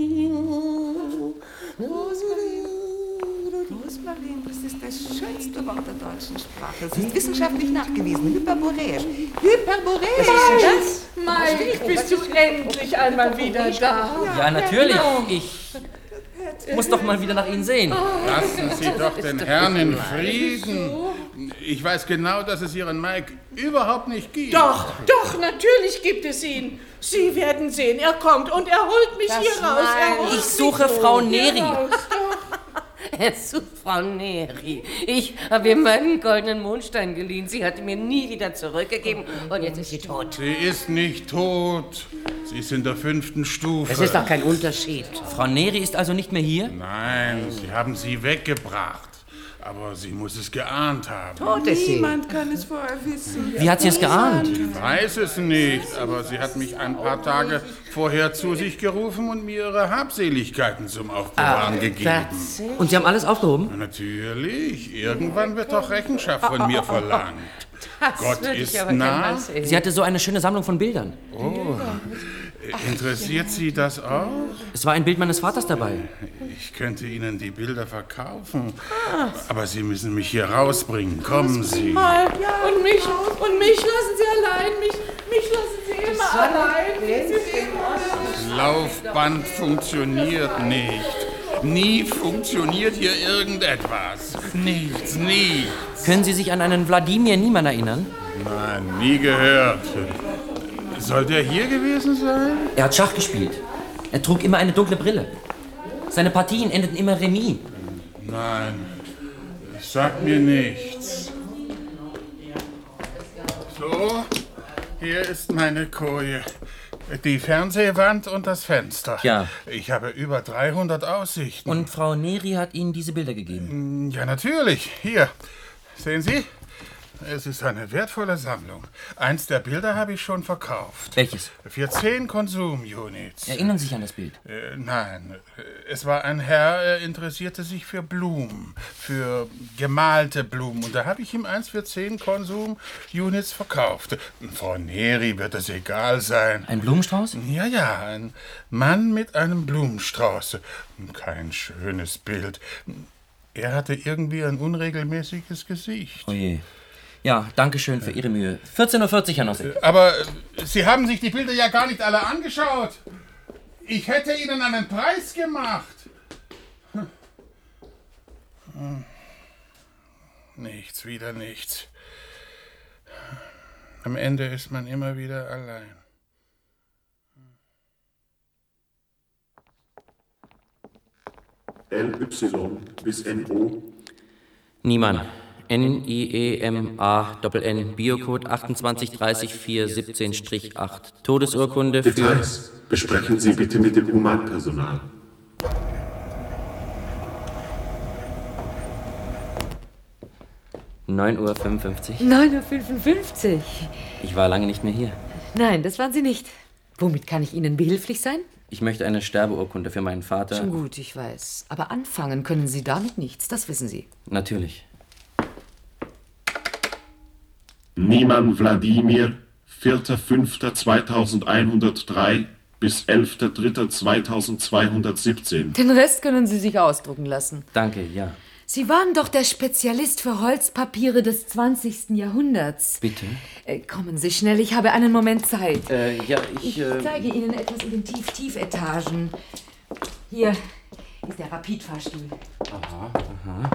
Rosmarin, Rosmarin, das ist das schönste Wort der deutschen Sprache. Es ist wissenschaftlich nachgewiesen. Hyperboräisch. Hyperboräisch. Was ist das? Mike, bist du endlich einmal wieder da? Ja, natürlich. Ich muss doch mal wieder nach Ihnen sehen. Lassen Sie doch den Herrn in Frieden. Ich weiß genau, dass es Ihren Mike überhaupt nicht gibt. Doch, doch, natürlich gibt es ihn. Sie werden sehen, er kommt und er holt mich Das hier raus. Er holt Ich suche Frau Neri. Er sucht Frau Neri. Ich habe ihr meinen goldenen Mondstein geliehen. Sie hat ihn mir nie wieder zurückgegeben und jetzt ist sie tot. Sie ist nicht tot. Sie ist in der fünften Stufe. Das ist doch kein Unterschied. Frau Neri ist also nicht mehr hier? Nein, Sie haben sie weggebracht. Aber sie muss es geahnt haben. Tot ist sie. Niemand kann es vorher wissen. Wie hat sie es geahnt? Ich weiß es nicht, aber sie hat mich ein paar Tage vorher zu sich gerufen und mir ihre Habseligkeiten zum Aufbewahren ah, gegeben. Und Sie haben alles aufgehoben? Natürlich. Irgendwann wird doch Rechenschaft von mir verlangt. Das Gott ist nah. Sie hatte so eine schöne Sammlung von Bildern. Oh. Interessiert Sie das auch? Es war ein Bild meines Vaters dabei. Ich könnte Ihnen die Bilder verkaufen. Aber Sie müssen mich hier rausbringen. Kommen Sie. Mal. Ja, und mich, und mich lassen Sie allein. Mich, mich lassen Sie immer allein. Das Laufband funktioniert nicht. Nie funktioniert hier irgendetwas. Nichts, nichts. Können Sie sich an einen Wladimir Niemann erinnern? Nein, nie gehört. Soll der hier gewesen sein? Er hat Schach gespielt. Er trug immer eine dunkle Brille. Seine Partien endeten immer Remis. Nein, das sagt mir nichts. So, hier ist meine Koje. Die Fernsehwand und das Fenster. Ja. Ich habe über dreihundert Aussichten. Und Frau Neri hat Ihnen diese Bilder gegeben? Ja, natürlich. Hier, sehen Sie? Es ist eine wertvolle Sammlung. Eins der Bilder habe ich schon verkauft. Welches? Für zehn Konsum-Units. Erinnern Sie sich an das Bild? Äh, nein. Es war ein Herr, er interessierte sich für Blumen. Für gemalte Blumen. Und da habe ich ihm eins für zehn Konsum-Units verkauft. Frau Neri wird es egal sein. Ein Blumenstrauß? Ja, ja. Ein Mann mit einem Blumenstrauß. Kein schönes Bild. Er hatte irgendwie ein unregelmäßiges Gesicht. Oh je. Ja, danke schön für Ihre Mühe. vierzehn Uhr vierzig, Herr Nossig. Aber Sie haben sich die Bilder ja gar nicht alle angeschaut. Ich hätte Ihnen einen Preis gemacht. Hm. Nichts, wieder nichts. Am Ende ist man immer wieder allein. L Y bis N O. Niemann. N I E M A N N, Biocode achtundzwanzig dreißig vier siebzehn acht. Todesurkunde für... Details besprechen Sie bitte mit dem Humanpersonal. neun Uhr fünfundfünfzig. neun Uhr fünfundfünfzig. Ich war lange nicht mehr hier. Nein, das waren Sie nicht. Womit kann ich Ihnen behilflich sein? Ich möchte eine Sterbeurkunde für meinen Vater. Schon gut, ich weiß. Aber anfangen können Sie damit nichts, das wissen Sie. Natürlich. Niemann Wladimir, vierter fünfter zweitausendeinhundertdrei bis elfter dritter zweitausendzweihundertsiebzehn. Den Rest können Sie sich ausdrucken lassen. Danke, ja. Sie waren doch der Spezialist für Holzpapiere des zwanzigsten Jahrhunderts. Bitte? Äh, kommen Sie schnell, ich habe einen Moment Zeit. Äh, ja, ich... Ich äh... zeige Ihnen etwas in den Tief-Tief-Etagen. Hier ist der Rapidfahrstuhl. Aha, aha.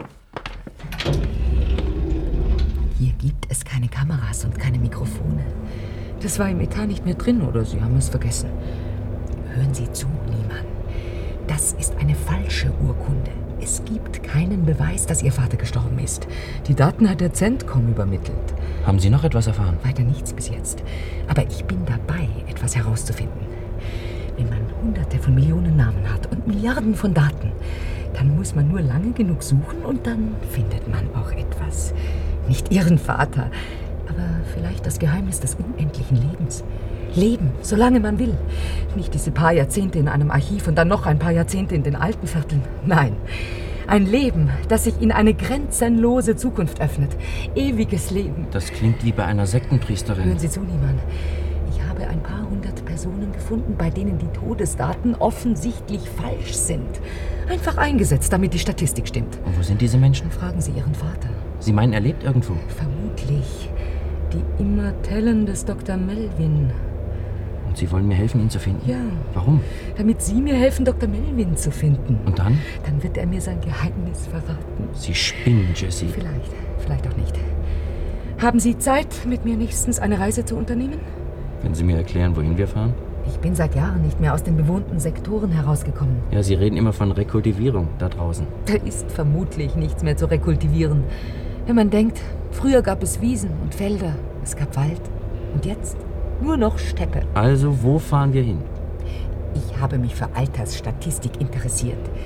Hier gibt es keine Kameras und keine Mikrofone. Das war im Etat nicht mehr drin, oder Sie haben es vergessen. Hören Sie zu, Niemann. Das ist eine falsche Urkunde. Es gibt keinen Beweis, dass Ihr Vater gestorben ist. Die Daten hat der Centcom übermittelt. Haben Sie noch etwas erfahren? Weiter nichts bis jetzt. Aber ich bin dabei, etwas herauszufinden. Wenn man hunderte von Millionen Namen hat und Milliarden von Daten, dann muss man nur lange genug suchen und dann findet man auch etwas. Nicht Ihren Vater, aber vielleicht das Geheimnis des unendlichen Lebens. Leben, solange man will. Nicht diese paar Jahrzehnte in einem Archiv und dann noch ein paar Jahrzehnte in den alten Vierteln. Nein, ein Leben, das sich in eine grenzenlose Zukunft öffnet. Ewiges Leben. Das klingt wie bei einer Sektenpriesterin. Hören Sie zu, Niemann. Ich habe ein paar hundert Personen gefunden, bei denen die Todesdaten offensichtlich falsch sind. Einfach eingesetzt, damit die Statistik stimmt. Und wo sind diese Menschen? Fragen Sie Ihren Vater. Sie meinen, er lebt irgendwo? Vermutlich. Die Immortellen des Doktor Melvin. Und Sie wollen mir helfen, ihn zu finden? Ja. Warum? Damit Sie mir helfen, Doktor Melvin zu finden. Und dann? Dann wird er mir sein Geheimnis verraten. Sie spinnen, Jessie. Vielleicht, vielleicht auch nicht. Haben Sie Zeit, mit mir nächstens eine Reise zu unternehmen? Wenn Sie mir erklären, wohin wir fahren? Ich bin seit Jahren nicht mehr aus den bewohnten Sektoren herausgekommen. Ja, Sie reden immer von Rekultivierung da draußen. Da ist vermutlich nichts mehr zu rekultivieren. Wenn man denkt, früher gab es Wiesen und Felder, es gab Wald. Und jetzt nur noch Steppe. Also, wo fahren wir hin? Ich habe mich für Altersstatistik interessiert.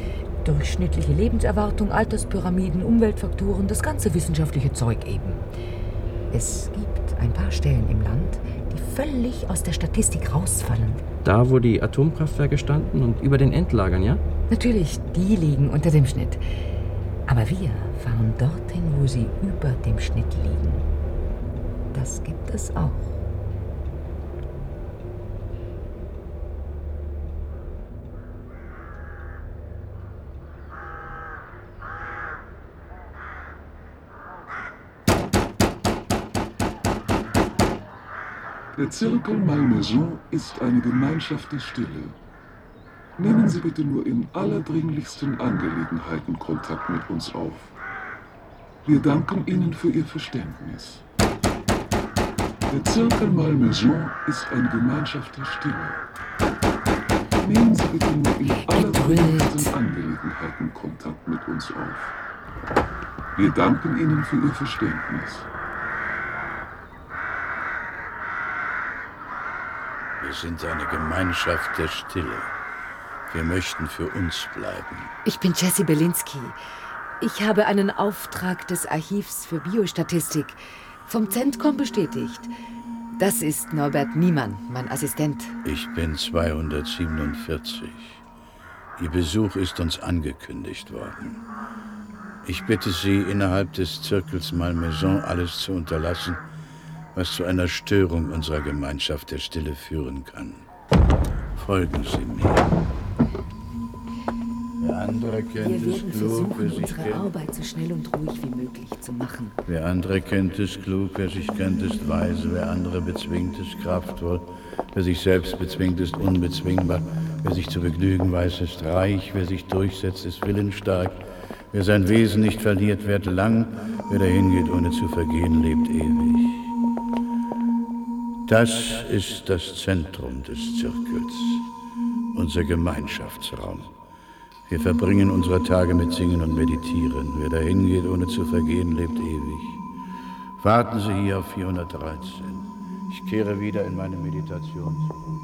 Durchschnittliche Lebenserwartung, Alterspyramiden, Umweltfaktoren, das ganze wissenschaftliche Zeug eben. Es gibt ein paar Stellen im Land, die völlig aus der Statistik rausfallen. Da, wo die Atomkraftwerke standen und über den Endlagern, ja? Natürlich, die liegen unter dem Schnitt. Aber wir fahren dorthin, wo sie über dem Schnitt liegen. Das gibt es auch. Der Zirkel Malmaison ist eine Gemeinschaft der Stille. Nehmen Sie bitte nur in allerdringlichsten Angelegenheiten Kontakt mit uns auf. Wir danken Ihnen für Ihr Verständnis. Der Zirkel Malmaison ist eine Gemeinschaft der Stille. Nehmen Sie bitte nur in allerdringlichsten Angelegenheiten Kontakt mit uns auf. Wir danken Ihnen für Ihr Verständnis. Wir sind eine Gemeinschaft der Stille. Wir möchten für uns bleiben. Ich bin Jessie Belinsky. Ich habe einen Auftrag des Archivs für Biostatistik vom Centcom bestätigt. Das ist Norbert Niemann, mein Assistent. Ich bin zweihundertsiebenundvierzig. Ihr Besuch ist uns angekündigt worden. Ich bitte Sie, innerhalb des Zirkels Malmaison alles zu unterlassen, was zu einer Störung unserer Gemeinschaft der Stille führen kann. Folgen Sie mir. Wer andere kennt Wir es werden klug, wer versuchen, sich unsere kennt. Arbeit so schnell und ruhig wie möglich zu machen. Wer andere kennt, ist klug, wer sich kennt, ist weise, wer andere bezwingt, ist kraftvoll, wer sich selbst bezwingt, ist unbezwingbar, wer sich zu begnügen weiß, ist reich, wer sich durchsetzt, ist willensstark, wer sein Wesen nicht verliert, wird lang, wer dahin geht, ohne zu vergehen, lebt ewig. Das ist das Zentrum des Zirkels, unser Gemeinschaftsraum. Wir verbringen unsere Tage mit Singen und Meditieren. Wer dahin geht, ohne zu vergehen, lebt ewig. Warten Sie hier auf vierhundertdreizehn. Ich kehre wieder in meine Meditation zurück.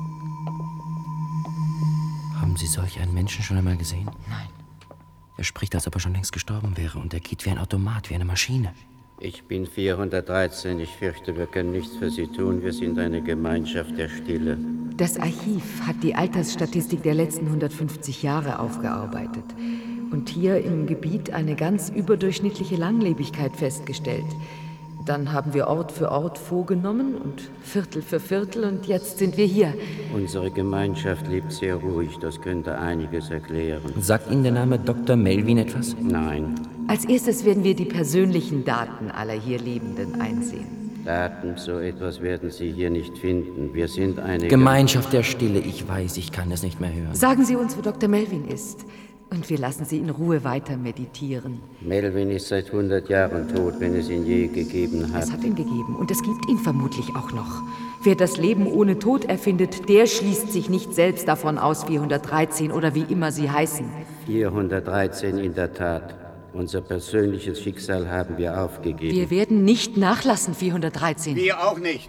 Haben Sie solch einen Menschen schon einmal gesehen? Nein. Er spricht, als ob er schon längst gestorben wäre, und er geht wie ein Automat, wie eine Maschine. Ich bin vierhundertdreizehn. Ich fürchte, wir können nichts für Sie tun. Wir sind eine Gemeinschaft der Stille. Das Archiv hat die Altersstatistik der letzten hundertfünfzig Jahre aufgearbeitet und hier im Gebiet eine ganz überdurchschnittliche Langlebigkeit festgestellt. Dann haben wir Ort für Ort vorgenommen und Viertel für Viertel, und jetzt sind wir hier. Unsere Gemeinschaft lebt sehr ruhig. Das könnte einiges erklären. Sagt Ihnen der Name Doktor Melvin etwas? Nein. Als erstes werden wir die persönlichen Daten aller hier Lebenden einsehen. Daten, so etwas werden Sie hier nicht finden. Wir sind eine Gemeinschaft der Stille. Ich weiß, ich kann es nicht mehr hören. Sagen Sie uns, wo Doktor Melvin ist, und wir lassen Sie in Ruhe weiter meditieren. Melvin ist seit hundert Jahren tot, wenn es ihn je gegeben hat. Es hat ihn gegeben, und es gibt ihn vermutlich auch noch. Wer das Leben ohne Tod erfindet, der schließt sich nicht selbst davon aus, vierhundertdreizehn oder wie immer sie heißen. vierhundertdreizehn in der Tat. Unser persönliches Schicksal haben wir aufgegeben. Wir werden nicht nachlassen, vierhundertdreizehn. Wir auch nicht.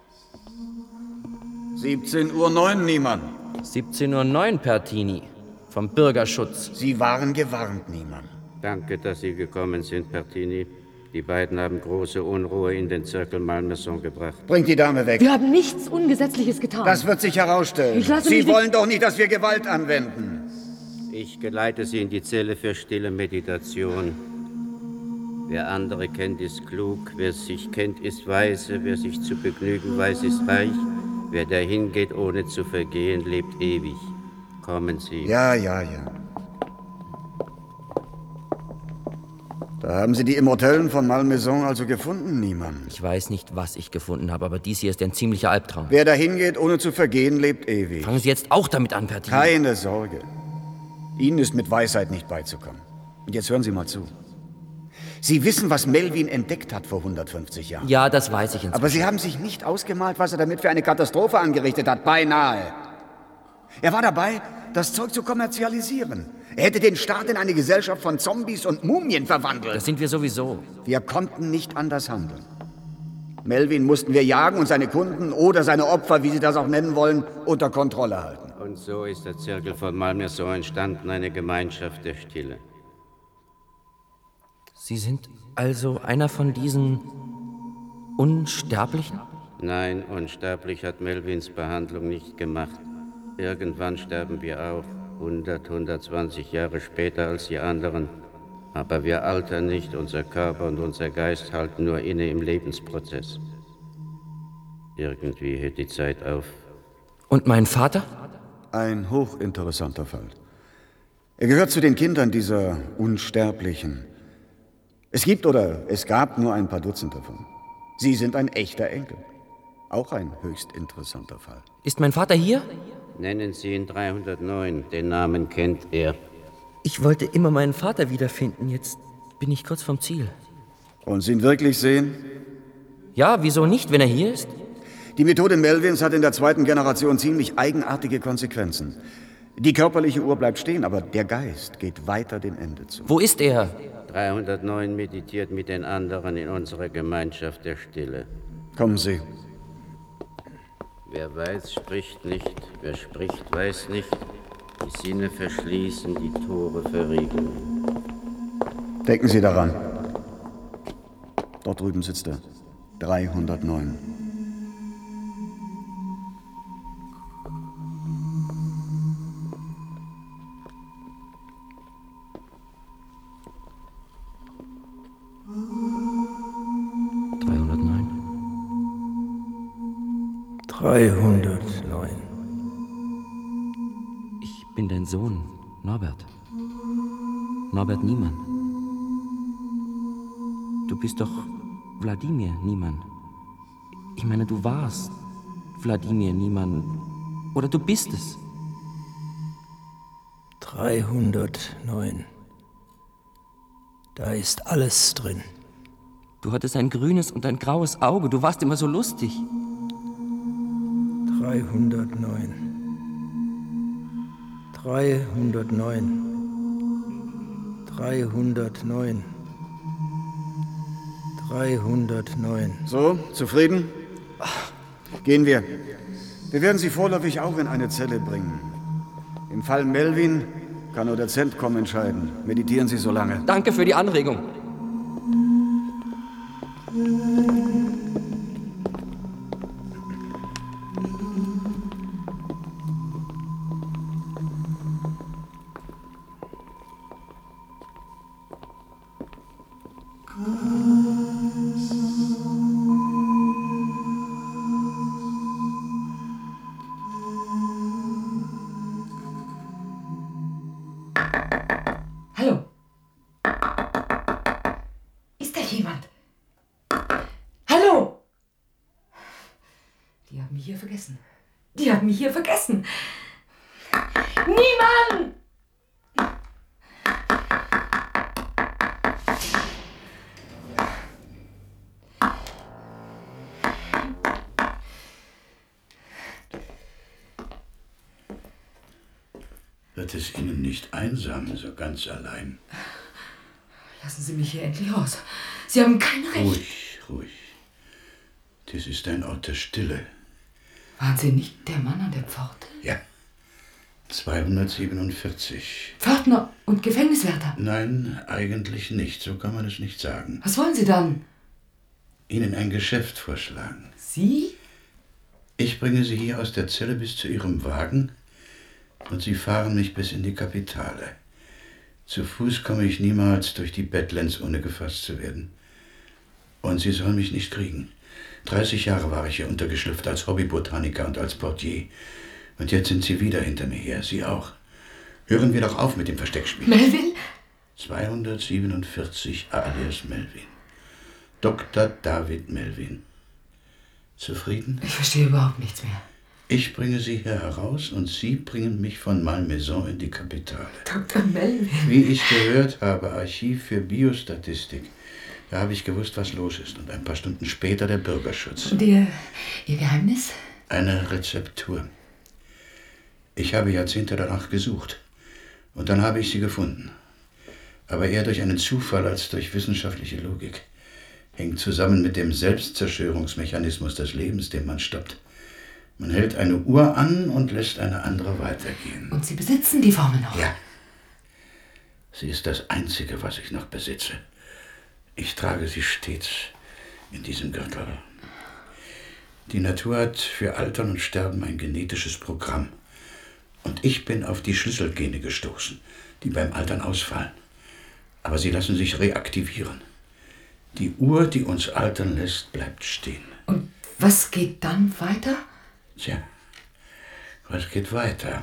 siebzehn Uhr neun, Niemann. siebzehn Uhr neun, Pertini. Vom Bürgerschutz. Sie waren gewarnt, Niemann. Danke, dass Sie gekommen sind, Pertini. Die beiden haben große Unruhe in den Zirkel Malmaison gebracht. Bringt die Dame weg. Wir haben nichts Ungesetzliches getan. Das wird sich herausstellen. Ich lasse Sie mich wollen nicht... doch nicht, dass wir Gewalt anwenden. Ich geleite Sie in die Zelle für stille Meditation. Wer andere kennt, ist klug. Wer sich kennt, ist weise. Wer sich zu begnügen weiß, ist reich. Wer dahin geht, ohne zu vergehen, lebt ewig. Kommen Sie. Ja, ja, ja. Da haben Sie die Immortellen von Malmaison also gefunden, Niemann. Ich weiß nicht, was ich gefunden habe, aber dies hier ist ein ziemlicher Albtraum. Wer dahin geht, ohne zu vergehen, lebt ewig. Fangen Sie jetzt auch damit an, Pertini. Keine Sorge. Ihnen ist mit Weisheit nicht beizukommen. Und jetzt hören Sie mal zu. Sie wissen, was Melvin entdeckt hat vor hundertfünfzig Jahren. Ja, das weiß ich inzwischen. Aber Sie haben sich nicht ausgemalt, was er damit für eine Katastrophe angerichtet hat. Beinahe. Er war dabei, das Zeug zu kommerzialisieren. Er hätte den Staat in eine Gesellschaft von Zombies und Mumien verwandelt. Das sind wir sowieso. Wir konnten nicht anders handeln. Melvin mussten wir jagen und seine Kunden oder seine Opfer, wie Sie das auch nennen wollen, unter Kontrolle halten. Und so ist der Zirkel von Malmaison entstanden, eine Gemeinschaft der Stille. Sie sind also einer von diesen Unsterblichen? Nein, unsterblich hat Melvins Behandlung nicht gemacht. Irgendwann sterben wir auch, hundert, hundertzwanzig Jahre später als die anderen. Aber wir altern nicht, unser Körper und unser Geist halten nur inne im Lebensprozess. Irgendwie hört die Zeit auf. Und mein Vater? Ein hochinteressanter Fall. Er gehört zu den Kindern dieser Unsterblichen. Es gibt oder es gab nur ein paar Dutzend davon. Sie sind ein echter Enkel. Auch ein höchst interessanter Fall. Ist mein Vater hier? Nennen Sie ihn dreihundertneun, den Namen kennt er. Ich wollte immer meinen Vater wiederfinden, jetzt bin ich kurz vom Ziel. Und Sie ihn wirklich sehen? Ja, wieso nicht, wenn er hier ist? Die Methode Melvins hat in der zweiten Generation ziemlich eigenartige Konsequenzen. Die körperliche Uhr bleibt stehen, aber der Geist geht weiter dem Ende zu. Wo ist er? dreihundertneun meditiert mit den anderen in unserer Gemeinschaft der Stille. Kommen Sie. Wer weiß, spricht nicht. Wer spricht, weiß nicht. Die Sinne verschließen, die Tore verriegeln. Denken Sie daran. Dort drüben sitzt er. dreihundertneun. dreihundertneun. Ich bin dein Sohn, Norbert. Norbert Niemann. Du bist doch Wladimir Niemann. Ich meine, du warst Wladimir Niemann. Oder du bist es. dreihundertneun. Da ist alles drin. Du hattest ein grünes und ein graues Auge. Du warst immer so lustig. dreihundertneun. dreihundertneun. dreihundertneun. dreihundertneun. So, zufrieden? Gehen wir. Wir werden Sie vorläufig auch in eine Zelle bringen. Im Fall Melvin kann nur der Zentkom entscheiden. Meditieren Sie so lange. Danke für die Anregung. Hallo? Ist da jemand? Hallo? Die haben mich hier vergessen. Die haben mich hier vergessen. Niemand! Wird es Ihnen nicht einsam, so ganz allein? Lassen Sie mich hier endlich raus. Sie haben kein Recht. Ruhig, ruhig. Dies ist ein Ort der Stille. Waren Sie nicht der Mann an der Pforte? Ja. zweihundertsiebenundvierzig. Pförtner und Gefängniswärter? Nein, eigentlich nicht. So kann man es nicht sagen. Was wollen Sie dann? Ihnen ein Geschäft vorschlagen. Sie? Ich bringe Sie hier aus der Zelle bis zu Ihrem Wagen und Sie fahren mich bis in die Kapitale. Zu Fuß komme ich niemals durch die Badlands, ohne gefasst zu werden. Und Sie sollen mich nicht kriegen. dreißig Jahre war ich hier untergeschlüpft als Hobbybotaniker und als Portier. Und jetzt sind Sie wieder hinter mir her. Sie auch. Hören wir doch auf mit dem Versteckspiel. Melvin? zweihundertsiebenundvierzig alias Melvin. Doktor David Melvin. Zufrieden? Ich verstehe überhaupt nichts mehr. Ich bringe Sie hier heraus und Sie bringen mich von Malmaison in die Kapitale. Doktor Melvin? Wie ich gehört habe, Archiv für Biostatistik. Da habe ich gewusst, was los ist. Und ein paar Stunden später der Bürgerschutz. Und Ihr, Ihr Geheimnis? Eine Rezeptur. Ich habe Jahrzehnte danach gesucht. Und dann habe ich sie gefunden. Aber eher durch einen Zufall als durch wissenschaftliche Logik. Hängt zusammen mit dem Selbstzerstörungsmechanismus des Lebens, den man stoppt. Man hält eine Uhr an und lässt eine andere weitergehen. Und Sie besitzen die Formel noch? Ja. Sie ist das Einzige, was ich noch besitze. Ich trage sie stets in diesem Gürtel. Die Natur hat für Altern und Sterben ein genetisches Programm. Und ich bin auf die Schlüsselgene gestoßen, die beim Altern ausfallen. Aber sie lassen sich reaktivieren. Die Uhr, die uns altern lässt, bleibt stehen. Und was geht dann weiter? Tja, was geht weiter?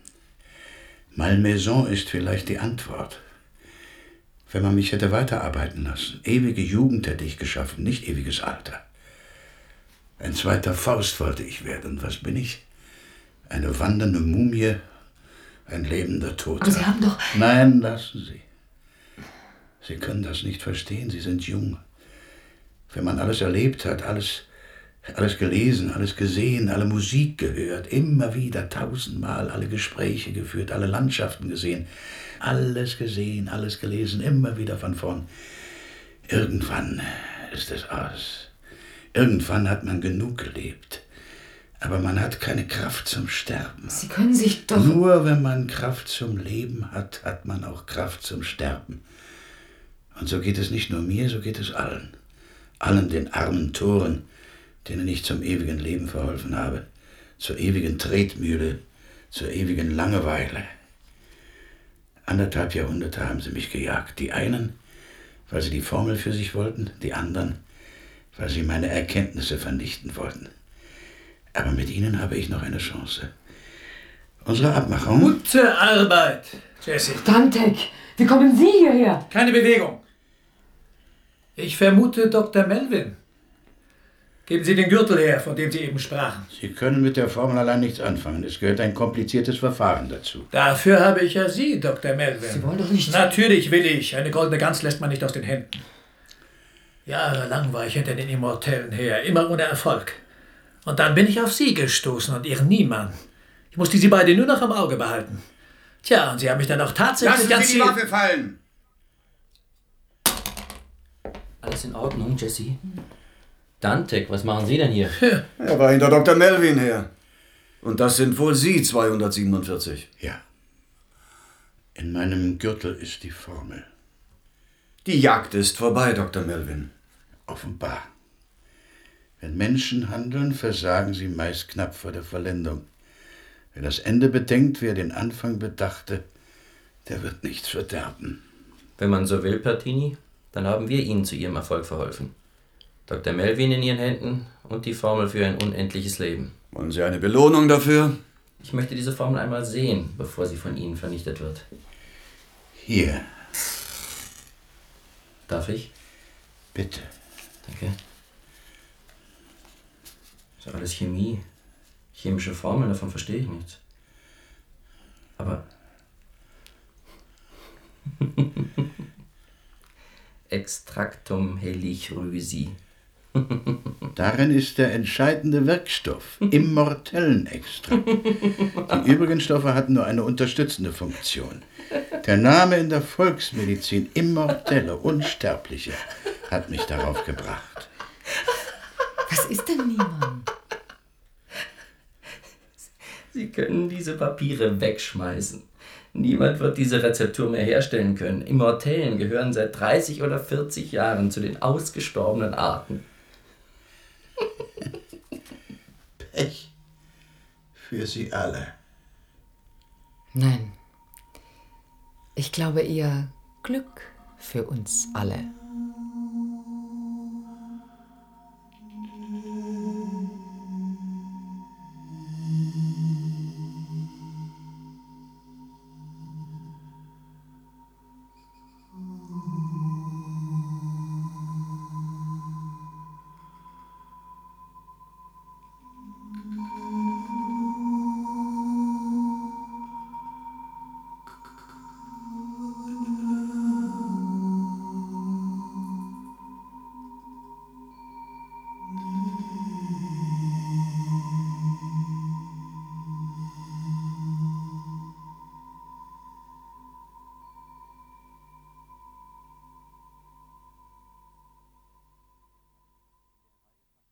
Malmaison ist vielleicht die Antwort. Wenn man mich hätte weiterarbeiten lassen, ewige Jugend hätte ich geschaffen, nicht ewiges Alter. Ein zweiter Faust wollte ich werden. Und was bin ich? Eine wandernde Mumie, ein lebender Toter. Aber Sie haben doch... Nein, lassen Sie. Sie können das nicht verstehen, Sie sind jung. Wenn man alles erlebt hat, alles, alles gelesen, alles gesehen, alle Musik gehört, immer wieder tausendmal alle Gespräche geführt, alle Landschaften gesehen, alles gesehen, alles gelesen, immer wieder von vorn. Irgendwann ist es aus. Irgendwann hat man genug gelebt. Aber man hat keine Kraft zum Sterben. Sie können sich doch... Nur wenn man Kraft zum Leben hat, hat man auch Kraft zum Sterben. Und so geht es nicht nur mir, so geht es allen. Allen den armen Toren, denen ich zum ewigen Leben verholfen habe. Zur ewigen Tretmühle, zur ewigen Langeweile. Anderthalb Jahrhunderte haben sie mich gejagt. Die einen, weil sie die Formel für sich wollten, die anderen, weil sie meine Erkenntnisse vernichten wollten. Aber mit ihnen habe ich noch eine Chance. Unsere Abmachung... Gute Arbeit, Jesse. Dantek, wie kommen Sie hierher? Keine Bewegung. Ich vermute Doktor Melvin. Geben Sie den Gürtel her, von dem Sie eben sprachen. Sie können mit der Formel allein nichts anfangen. Es gehört ein kompliziertes Verfahren dazu. Dafür habe ich ja Sie, Doktor Melvin. Sie wollen doch nicht... Natürlich will ich. Eine goldene Gans lässt man nicht aus den Händen. Jahrelang war ich hinter den Immortellen her, immer ohne Erfolg. Und dann bin ich auf Sie gestoßen und Ihren Niemann. Ich musste Sie beide nur noch im Auge behalten. Tja, und Sie haben mich dann auch tatsächlich... Lassen Sie die Waffe fallen! Alles in Ordnung, Jesse? Dantek, was machen Sie denn hier? Er war hinter Doktor Melvin her. Und das sind wohl Sie, zweihundertsiebenundvierzig. Ja. In meinem Gürtel ist die Formel. Die Jagd ist vorbei, Doktor Melvin. Offenbar. Wenn Menschen handeln, versagen sie meist knapp vor der Vollendung. Wer das Ende bedenkt, wer den Anfang bedachte, der wird nichts verderben. Wenn man so will, Pertini, dann haben wir Ihnen zu Ihrem Erfolg verholfen. Doktor Melvin in Ihren Händen und die Formel für ein unendliches Leben. Wollen Sie eine Belohnung dafür? Ich möchte diese Formel einmal sehen, bevor sie von Ihnen vernichtet wird. Hier. Darf ich? Bitte. Danke. Das ist alles Chemie. Chemische Formeln, davon verstehe ich nichts. Aber... Extractum helichrösi. Darin ist der entscheidende Wirkstoff, Immortellenextrakt. Die übrigen Stoffe hatten nur eine unterstützende Funktion. Der Name in der Volksmedizin, Immortelle, Unsterbliche, hat mich darauf gebracht. Was ist denn niemand? Sie können diese Papiere wegschmeißen. Niemand wird diese Rezeptur mehr herstellen können. Immortellen gehören seit dreißig oder vierzig Jahren zu den ausgestorbenen Arten. Pech für Sie alle. Nein. Ich glaube eher Glück für uns alle.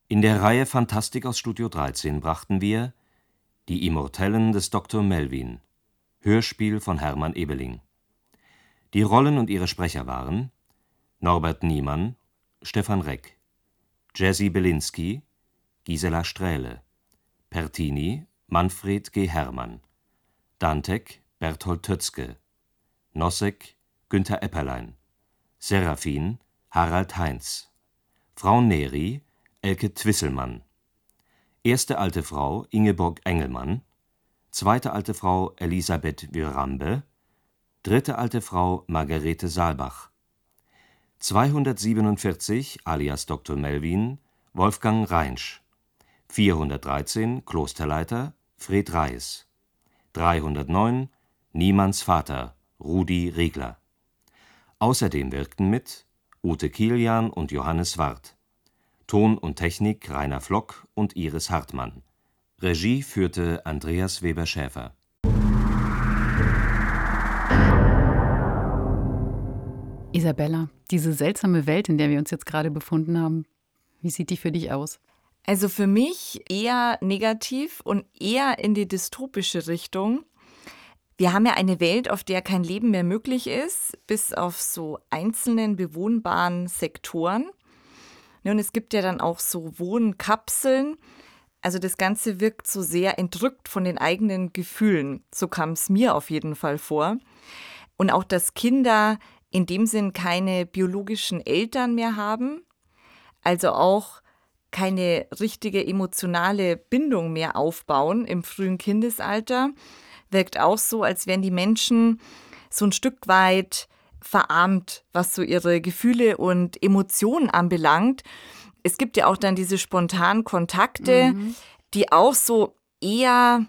In der Reihe Fantastik aus Studio dreizehn brachten wir Die Immortellen des Doktor Melvin, Hörspiel von Hermann Ebeling. Die Rollen und ihre Sprecher waren Norbert Niemann, Stefan Reck, Jazzy Belinsky, Gisela Strähle, Pertini, Manfred G. Herrmann, Dantek, Berthold Tötzke, Nossek, Günther Epperlein, Seraphin, Harald Heinz, Frau Neri, Elke Twisselmann, erste alte Frau Ingeborg Engelmann, zweite alte Frau Elisabeth Wyrambe, dritte alte Frau Margarete Saalbach, zweihundertsiebenundvierzig alias Doktor Melvin Wolfgang Reinsch, vierhundertdreizehn Klosterleiter Fred Reis, dreihundertneun Niemanns Vater Rudi Regler. Außerdem wirkten mit Ute Kilian und Johannes Ward. Ton und Technik Rainer Flock und Iris Hartmann. Regie führte Andreas Weber-Schäfer. Isabella, diese seltsame Welt, in der wir uns jetzt gerade befunden haben, wie sieht die für dich aus? Also für mich eher negativ und eher in die dystopische Richtung. Wir haben ja eine Welt, auf der kein Leben mehr möglich ist, bis auf so einzelnen bewohnbaren Sektoren. Und es gibt ja dann auch so Wohnkapseln. Also das Ganze wirkt so sehr entrückt von den eigenen Gefühlen. So kam es mir auf jeden Fall vor. Und auch, dass Kinder in dem Sinn keine biologischen Eltern mehr haben. Also auch keine richtige emotionale Bindung mehr aufbauen im frühen Kindesalter. Wirkt auch so, als wären die Menschen so ein Stück weit verarmt, was so ihre Gefühle und Emotionen anbelangt. Es gibt ja auch dann diese spontanen Kontakte, mhm. die auch so eher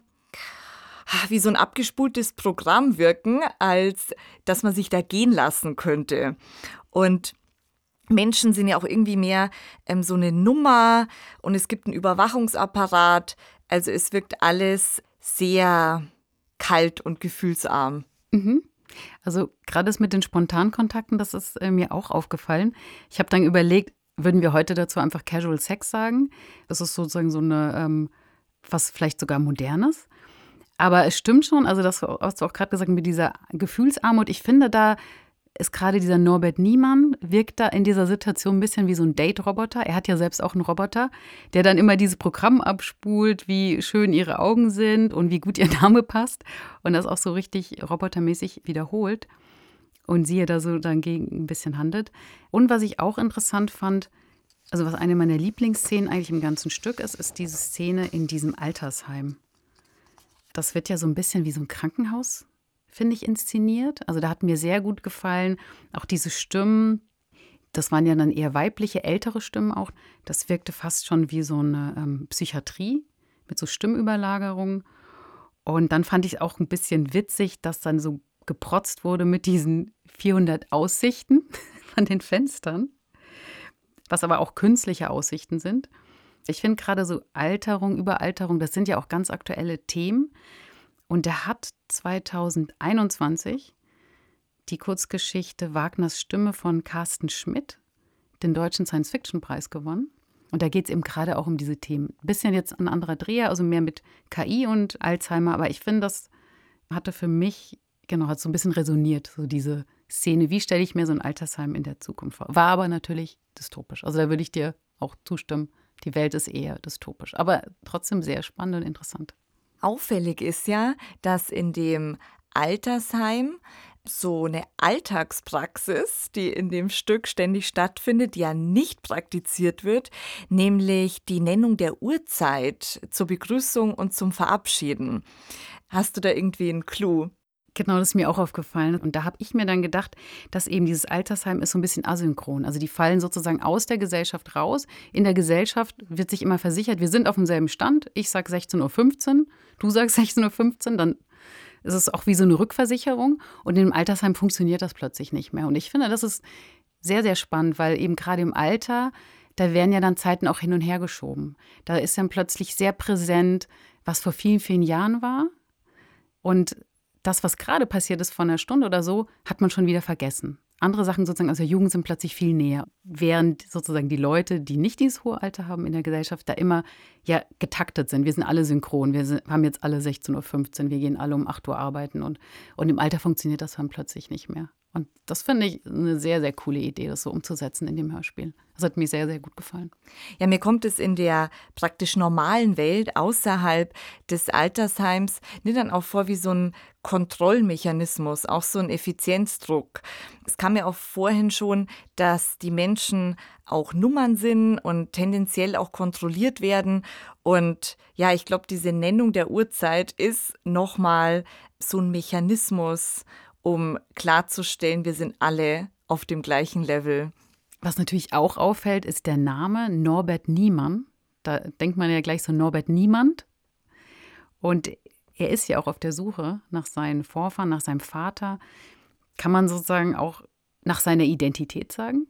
wie so ein abgespultes Programm wirken, als dass man sich da gehen lassen könnte. Und Menschen sind ja auch irgendwie mehr ähm, so eine Nummer und es gibt einen Überwachungsapparat. Also es wirkt alles sehr kalt und gefühlsarm. Mhm. Also gerade das mit den Spontankontakten, das ist äh, mir auch aufgefallen. Ich habe dann überlegt, würden wir heute dazu einfach Casual Sex sagen? Das ist sozusagen so eine, ähm, was vielleicht sogar Modernes. Aber es stimmt schon, also das hast du auch gerade gesagt mit dieser Gefühlsarmut. Ich finde, da ist gerade dieser Norbert Niemann, wirkt da in dieser Situation ein bisschen wie so ein Date-Roboter. Er hat ja selbst auch einen Roboter, der dann immer dieses Programm abspult, wie schön ihre Augen sind und wie gut ihr Name passt. Und das auch so richtig robotermäßig wiederholt. Und sie da so dagegen ein bisschen handelt. Und was ich auch interessant fand, also was eine meiner Lieblingsszenen eigentlich im ganzen Stück ist, ist diese Szene in diesem Altersheim. Das wird ja so ein bisschen wie so ein Krankenhaus, finde ich, inszeniert. Also da hat mir sehr gut gefallen, auch diese Stimmen, das waren ja dann eher weibliche, ältere Stimmen auch. Das wirkte fast schon wie so eine ähm, Psychiatrie mit so Stimmüberlagerung. Und dann fand ich es auch ein bisschen witzig, dass dann so geprotzt wurde mit diesen vierhundert Aussichten von den Fenstern, was aber auch künstliche Aussichten sind. Ich finde gerade so Alterung, Überalterung, das sind ja auch ganz aktuelle Themen. Und der hat zweitausendeinundzwanzig die Kurzgeschichte Wagners Stimme von Carsten Schmidt den Deutschen Science-Fiction-Preis gewonnen. Und da geht es eben gerade auch um diese Themen. Ein bisschen jetzt ein anderer Dreher, also mehr mit K I und Alzheimer. Aber ich finde, das hatte für mich, genau, hat so ein bisschen resoniert, so diese Szene. Wie stelle ich mir so ein Altersheim in der Zukunft vor? War aber natürlich dystopisch. Also da würde ich dir auch zustimmen. Die Welt ist eher dystopisch, aber trotzdem sehr spannend und interessant. Auffällig ist ja, dass in dem Altersheim so eine Alltagspraxis, die in dem Stück ständig stattfindet, ja nicht praktiziert wird, nämlich die Nennung der Uhrzeit zur Begrüßung und zum Verabschieden. Hast du da irgendwie einen Clou? Genau, das ist mir auch aufgefallen. Und da habe ich mir dann gedacht, dass eben dieses Altersheim ist so ein bisschen asynchron. Also die fallen sozusagen aus der Gesellschaft raus. In der Gesellschaft wird sich immer versichert, wir sind auf demselben Stand. Ich sage sechzehn Uhr fünfzehn, du sagst sechzehn Uhr fünfzehn, dann ist es auch wie so eine Rückversicherung. Und im Altersheim funktioniert das plötzlich nicht mehr. Und ich finde, das ist sehr, sehr spannend, weil eben gerade im Alter, da werden ja dann Zeiten auch hin und her geschoben. Da ist dann plötzlich sehr präsent, was vor vielen, vielen Jahren war. Und das, was gerade passiert ist vor einer Stunde oder so, hat man schon wieder vergessen. andere Sachen sozusagen aus der Jugend sind plötzlich viel näher. Während sozusagen die Leute, die nicht dieses hohe Alter haben in der Gesellschaft, da immer ja getaktet sind. Wir sind alle synchron. Wir sind, haben jetzt alle sechzehn Uhr fünfzehn. Wir gehen alle um acht Uhr arbeiten. Und, und im Alter funktioniert das dann plötzlich nicht mehr. Und das finde ich eine sehr, sehr coole Idee, das so umzusetzen in dem Hörspiel. Das hat mir sehr, sehr gut gefallen. Ja, mir kommt es in der praktisch normalen Welt außerhalb des Altersheims nicht dann auch vor wie so ein Kontrollmechanismus, auch so ein Effizienzdruck. Es kam mir auch vorhin schon, dass die Menschen auch Nummern sind und tendenziell auch kontrolliert werden. Und ja, ich glaube, diese Nennung der Uhrzeit ist nochmal so ein Mechanismus, um klarzustellen, wir sind alle auf dem gleichen Level. Was natürlich auch auffällt, ist der Name Norbert Niemann. Da denkt man ja gleich so Norbert Niemand. Und er ist ja auch auf der Suche nach seinen Vorfahren, nach seinem Vater. Kann man sozusagen auch nach seiner Identität sagen?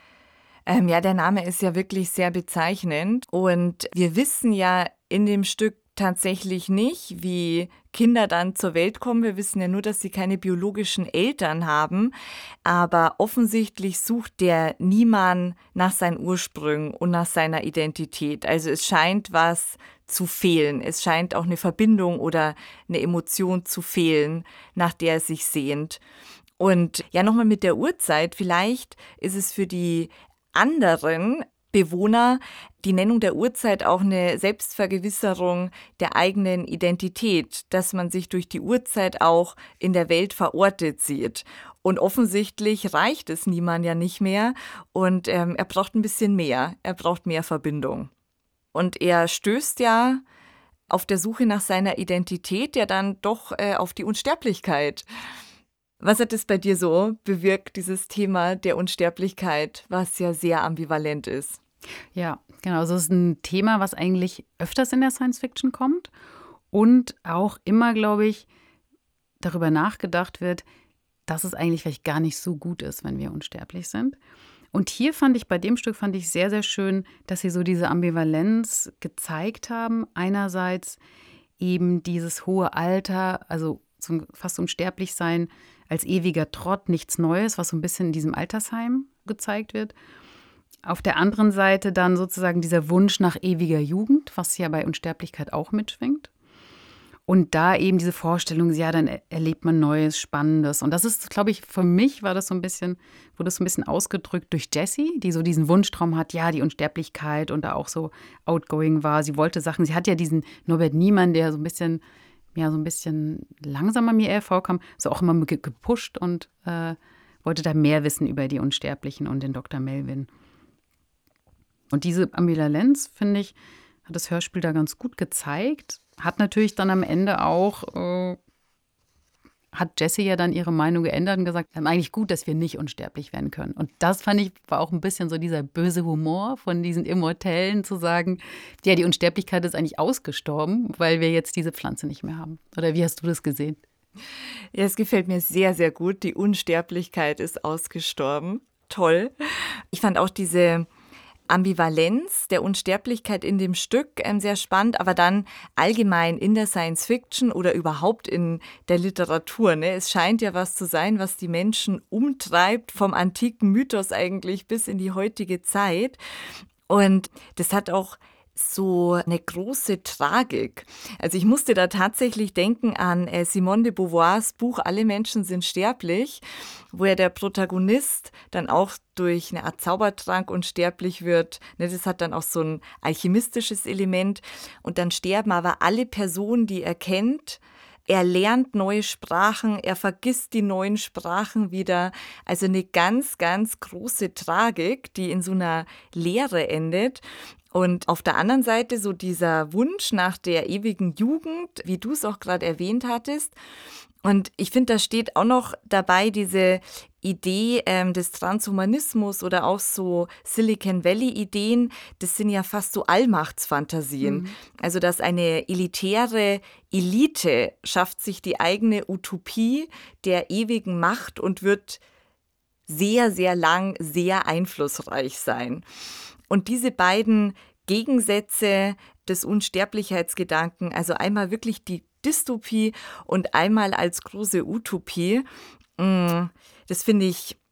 Ähm, ja, der Name ist ja wirklich sehr bezeichnend. Und wir wissen ja in dem Stück tatsächlich nicht, wie Kinder dann zur Welt kommen. Wir wissen ja nur, dass sie keine biologischen Eltern haben. Aber offensichtlich sucht der Niemann nach seinen Ursprüngen und nach seiner Identität. Also es scheint was zu fehlen. Es scheint auch eine Verbindung oder eine Emotion zu fehlen, nach der er sich sehnt. Und ja, nochmal mit der Uhrzeit. Vielleicht ist es für die anderen Bewohner die Nennung der Uhrzeit auch eine Selbstvergewisserung der eigenen Identität, dass man sich durch die Uhrzeit auch in der Welt verortet sieht. Und offensichtlich reicht es Niemann ja nicht mehr und ähm, er braucht ein bisschen mehr, er braucht mehr Verbindung. Und er stößt ja auf der Suche nach seiner Identität ja dann doch äh, auf die Unsterblichkeit. Was hat es bei dir so bewirkt, dieses Thema der Unsterblichkeit, was ja sehr ambivalent ist? Ja, genau. Also es ist ein Thema, was eigentlich öfters in der Science-Fiction kommt und auch immer, glaube ich, darüber nachgedacht wird, dass es eigentlich vielleicht gar nicht so gut ist, wenn wir unsterblich sind. Und hier fand ich, bei dem Stück fand ich sehr, sehr schön, dass sie so diese Ambivalenz gezeigt haben. Einerseits eben dieses hohe Alter, also zum fast unsterblich sein, als ewiger Trott, nichts Neues, was so ein bisschen in diesem Altersheim gezeigt wird. Auf der anderen Seite dann sozusagen dieser Wunsch nach ewiger Jugend, was ja bei Unsterblichkeit auch mitschwingt. Und da eben diese Vorstellung, ja, dann erlebt man Neues, Spannendes. Und das ist, glaube ich, für mich war das so ein bisschen, wurde das so ein bisschen ausgedrückt durch Jessie, die so diesen Wunschtraum hat, ja, die Unsterblichkeit und da auch so outgoing war. Sie wollte Sachen, sie hat ja diesen Norbert Niemann, der so ein bisschen, ja, so ein bisschen langsamer mir eher vorkam, so auch immer gepusht und äh, wollte da mehr wissen über die Unsterblichen und den Doktor Melvin. Und diese Ambivalenz, finde ich, hat das Hörspiel da ganz gut gezeigt. Hat natürlich dann am Ende auch, äh, hat Jessie ja dann ihre Meinung geändert und gesagt, eigentlich gut, dass wir nicht unsterblich werden können. Und das fand ich, war auch ein bisschen so dieser böse Humor von diesen Immortellen, zu sagen, ja, die Unsterblichkeit ist eigentlich ausgestorben, weil wir jetzt diese Pflanze nicht mehr haben. Oder wie hast du das gesehen? Ja, es gefällt mir sehr, sehr gut. Die Unsterblichkeit ist ausgestorben. Toll. Ich fand auch diese Ambivalenz der Unsterblichkeit in dem Stück ähm, sehr spannend, aber dann allgemein in der Science-Fiction oder überhaupt in der Literatur. Ne? Es scheint ja was zu sein, was die Menschen umtreibt, vom antiken Mythos eigentlich bis in die heutige Zeit. Und das hat auch so eine große Tragik. Also ich musste da tatsächlich denken an äh, Simone de Beauvoirs Buch Alle Menschen sind sterblich, wo ja der Protagonist dann auch durch eine Art Zaubertrank unsterblich wird. Ne, das hat dann auch so ein alchemistisches Element. Und dann sterben aber alle Personen, die er kennt. Er lernt neue Sprachen, er vergisst die neuen Sprachen wieder. Also eine ganz, ganz große Tragik, die in so einer Leere endet. Und auf der anderen Seite so dieser Wunsch nach der ewigen Jugend, wie du es auch gerade erwähnt hattest. Und ich finde, da steht auch noch dabei diese Idee ähm, des Transhumanismus oder auch so Silicon Valley-Ideen. Das sind ja fast so Allmachtsfantasien. Mhm. Also, dass eine elitäre Elite schafft sich die eigene Utopie der ewigen Macht und wird sehr, sehr lang sehr einflussreich sein. Und diese beiden Gegensätze des Unsterblichkeitsgedanken, also einmal wirklich die Dystopie und einmal als große Utopie, das finde ich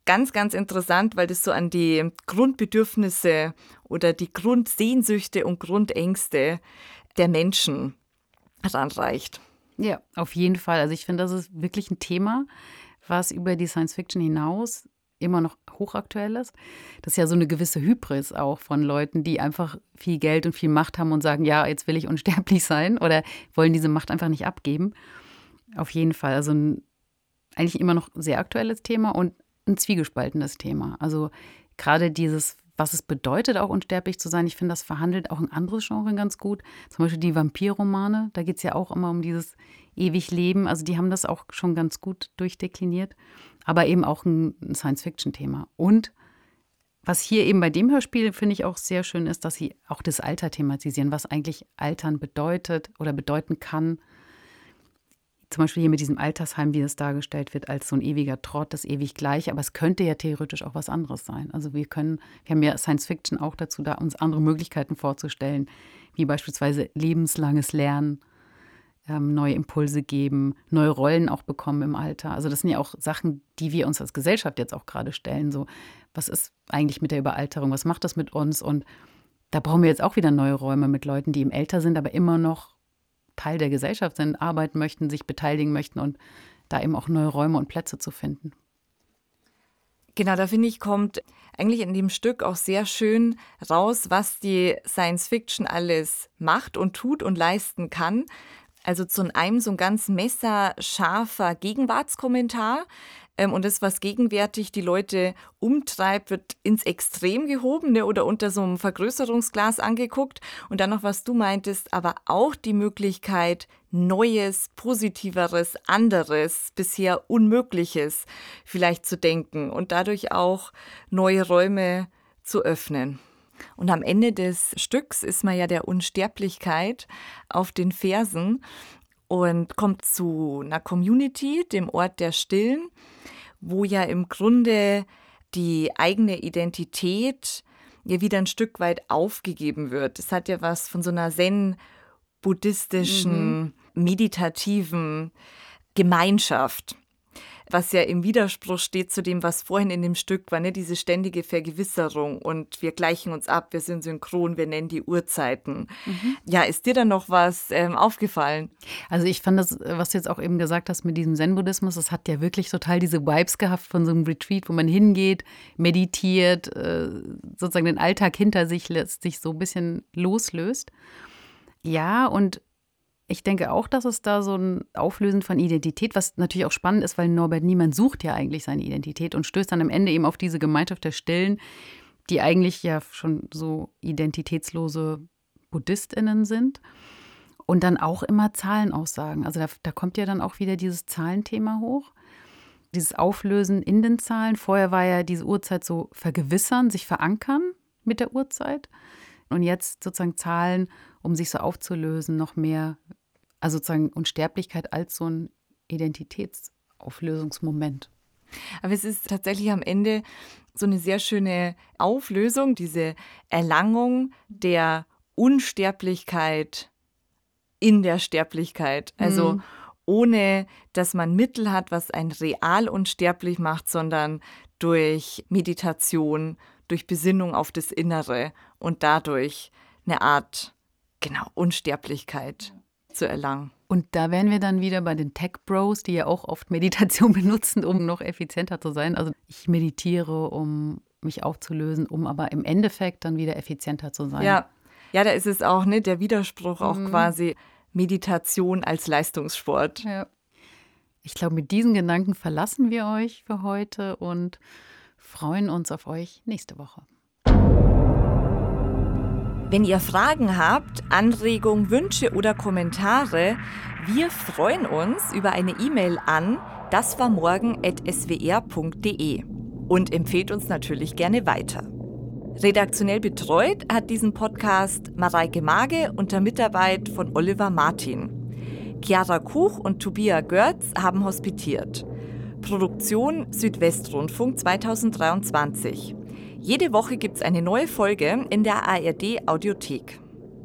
ganz, ganz interessant, weil das so an die Grundbedürfnisse oder die Grundsehnsüchte und Grundängste der Menschen heranreicht. Ja, auf jeden Fall. Also ich finde, das ist wirklich ein Thema, was über die Science-Fiction hinaus immer noch hochaktuell ist. Das ist ja so eine gewisse Hybris auch von Leuten, die einfach viel Geld und viel Macht haben und sagen, ja, jetzt will ich unsterblich sein oder wollen diese Macht einfach nicht abgeben. Auf jeden Fall. Also ein eigentlich immer noch sehr aktuelles Thema und ein zwiegespaltenes Thema. Also gerade dieses, was es bedeutet, auch unsterblich zu sein, ich finde, das verhandelt auch ein anderes Genre ganz gut. Zum Beispiel die Vampirromane, da geht es ja auch immer um dieses ewig Leben. Also die haben das auch schon ganz gut durchdekliniert. Aber eben auch ein Science-Fiction-Thema. Und was hier eben bei dem Hörspiel, finde ich, auch sehr schön ist, dass sie auch das Alter thematisieren, was eigentlich Altern bedeutet oder bedeuten kann. Zum Beispiel hier mit diesem Altersheim, wie es dargestellt wird, als so ein ewiger Trott, das ewig gleich. Aber es könnte ja theoretisch auch was anderes sein. Also wir können, wir haben ja Science-Fiction auch dazu da, uns andere Möglichkeiten vorzustellen, wie beispielsweise lebenslanges Lernen, ähm, neue Impulse geben, neue Rollen auch bekommen im Alter. Also das sind ja auch Sachen, die wir uns als Gesellschaft jetzt auch gerade stellen. So, was ist eigentlich mit der Überalterung? Was macht das mit uns? Und da brauchen wir jetzt auch wieder neue Räume mit Leuten, die eben älter sind, aber immer noch Teil der Gesellschaft sind, arbeiten möchten, sich beteiligen möchten und da eben auch neue Räume und Plätze zu finden. Genau, da finde ich, kommt eigentlich in dem Stück auch sehr schön raus, was die Science-Fiction alles macht und tut und leisten kann. Also zu einem so ein ganz messerscharfer Gegenwartskommentar. Ähm, und das, was gegenwärtig die Leute umtreibt, wird ins Extrem gehoben, ne, oder unter so einem Vergrößerungsglas angeguckt. Und dann noch, was du meintest, aber auch die Möglichkeit, Neues, Positiveres, anderes, bisher Unmögliches vielleicht zu denken und dadurch auch neue Räume zu öffnen. Und am Ende des Stücks ist man ja der Unsterblichkeit auf den Fersen und kommt zu einer Community, dem Ort der Stillen, wo ja im Grunde die eigene Identität ja wieder ein Stück weit aufgegeben wird. Es hat ja was von so einer zen-buddhistischen, mhm. meditativen Gemeinschaft, was ja im Widerspruch steht zu dem, was vorhin in dem Stück war, ne? Diese ständige Vergewisserung und wir gleichen uns ab, wir sind synchron, wir nennen die Uhrzeiten. Mhm. Ja, ist dir da noch was ähm, aufgefallen? Also ich fand das, was du jetzt auch eben gesagt hast mit diesem Zen-Buddhismus, das hat ja wirklich total diese Vibes gehabt von so einem Retreat, wo man hingeht, meditiert, äh, sozusagen den Alltag hinter sich lässt, sich so ein bisschen loslöst. Ja, und ich denke auch, dass es da so ein Auflösen von Identität, was natürlich auch spannend ist, weil Norbert Niemann sucht ja eigentlich seine Identität und stößt dann am Ende eben auf diese Gemeinschaft der Stillen, die eigentlich ja schon so identitätslose BuddhistInnen sind und dann auch immer Zahlen aussagen. Also da, da kommt ja dann auch wieder dieses Zahlenthema hoch, dieses Auflösen in den Zahlen. Vorher war ja diese Uhrzeit so vergewissern, sich verankern mit der Uhrzeit und jetzt sozusagen Zahlen, um sich so aufzulösen, noch mehr, also sozusagen Unsterblichkeit als so ein Identitätsauflösungsmoment. Aber es ist tatsächlich am Ende so eine sehr schöne Auflösung, diese Erlangung der Unsterblichkeit in der Sterblichkeit. Also mhm. ohne, dass man Mittel hat, was einen real unsterblich macht, sondern durch Meditation, durch Besinnung auf das Innere und dadurch eine Art Genau, Unsterblichkeit zu erlangen. Und da wären wir dann wieder bei den Tech-Bros, die ja auch oft Meditation benutzen, um noch effizienter zu sein. Also ich meditiere, um mich aufzulösen, um aber im Endeffekt dann wieder effizienter zu sein. Ja, ja, da ist es auch, ne, der Widerspruch auch mhm. quasi Meditation als Leistungssport. Ja. Ich glaube, mit diesen Gedanken verlassen wir euch für heute und freuen uns auf euch nächste Woche. Wenn ihr Fragen habt, Anregungen, Wünsche oder Kommentare, wir freuen uns über eine E-Mail an daswarmorgen at s w r punkt d e und empfehlt uns natürlich gerne weiter. Redaktionell betreut hat diesen Podcast Mareike Mage unter Mitarbeit von Oliver Martin. Chiara Kuch und Tobia Görz haben hospitiert. Produktion Südwestrundfunk zweitausenddreiundzwanzig. Jede Woche gibt es eine neue Folge in der A R D-Audiothek.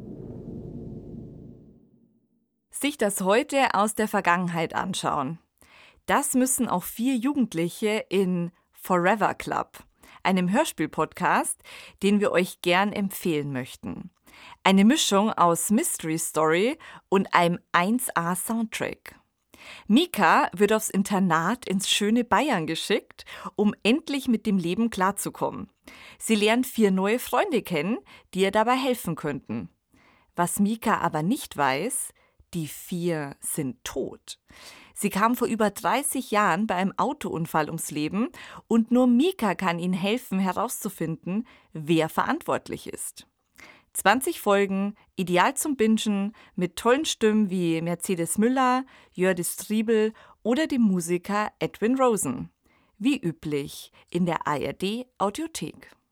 Sich das heute aus der Vergangenheit anschauen. Das müssen auch vier Jugendliche in Forever Club, einem Hörspiel-Podcast, den wir euch gern empfehlen möchten. Eine Mischung aus Mystery Story und einem eins A Soundtrack. Mika wird aufs Internat ins schöne Bayern geschickt, um endlich mit dem Leben klarzukommen. Sie lernt vier neue Freunde kennen, die ihr dabei helfen könnten. Was Mika aber nicht weiß, die vier sind tot. Sie kam vor über dreißig Jahren bei einem Autounfall ums Leben und nur Mika kann ihnen helfen, herauszufinden, wer verantwortlich ist. zwanzig Folgen, ideal zum Bingen, mit tollen Stimmen wie Mercedes Müller, Jördis Triebel oder dem Musiker Edwin Rosen. Wie üblich in der A R D Audiothek.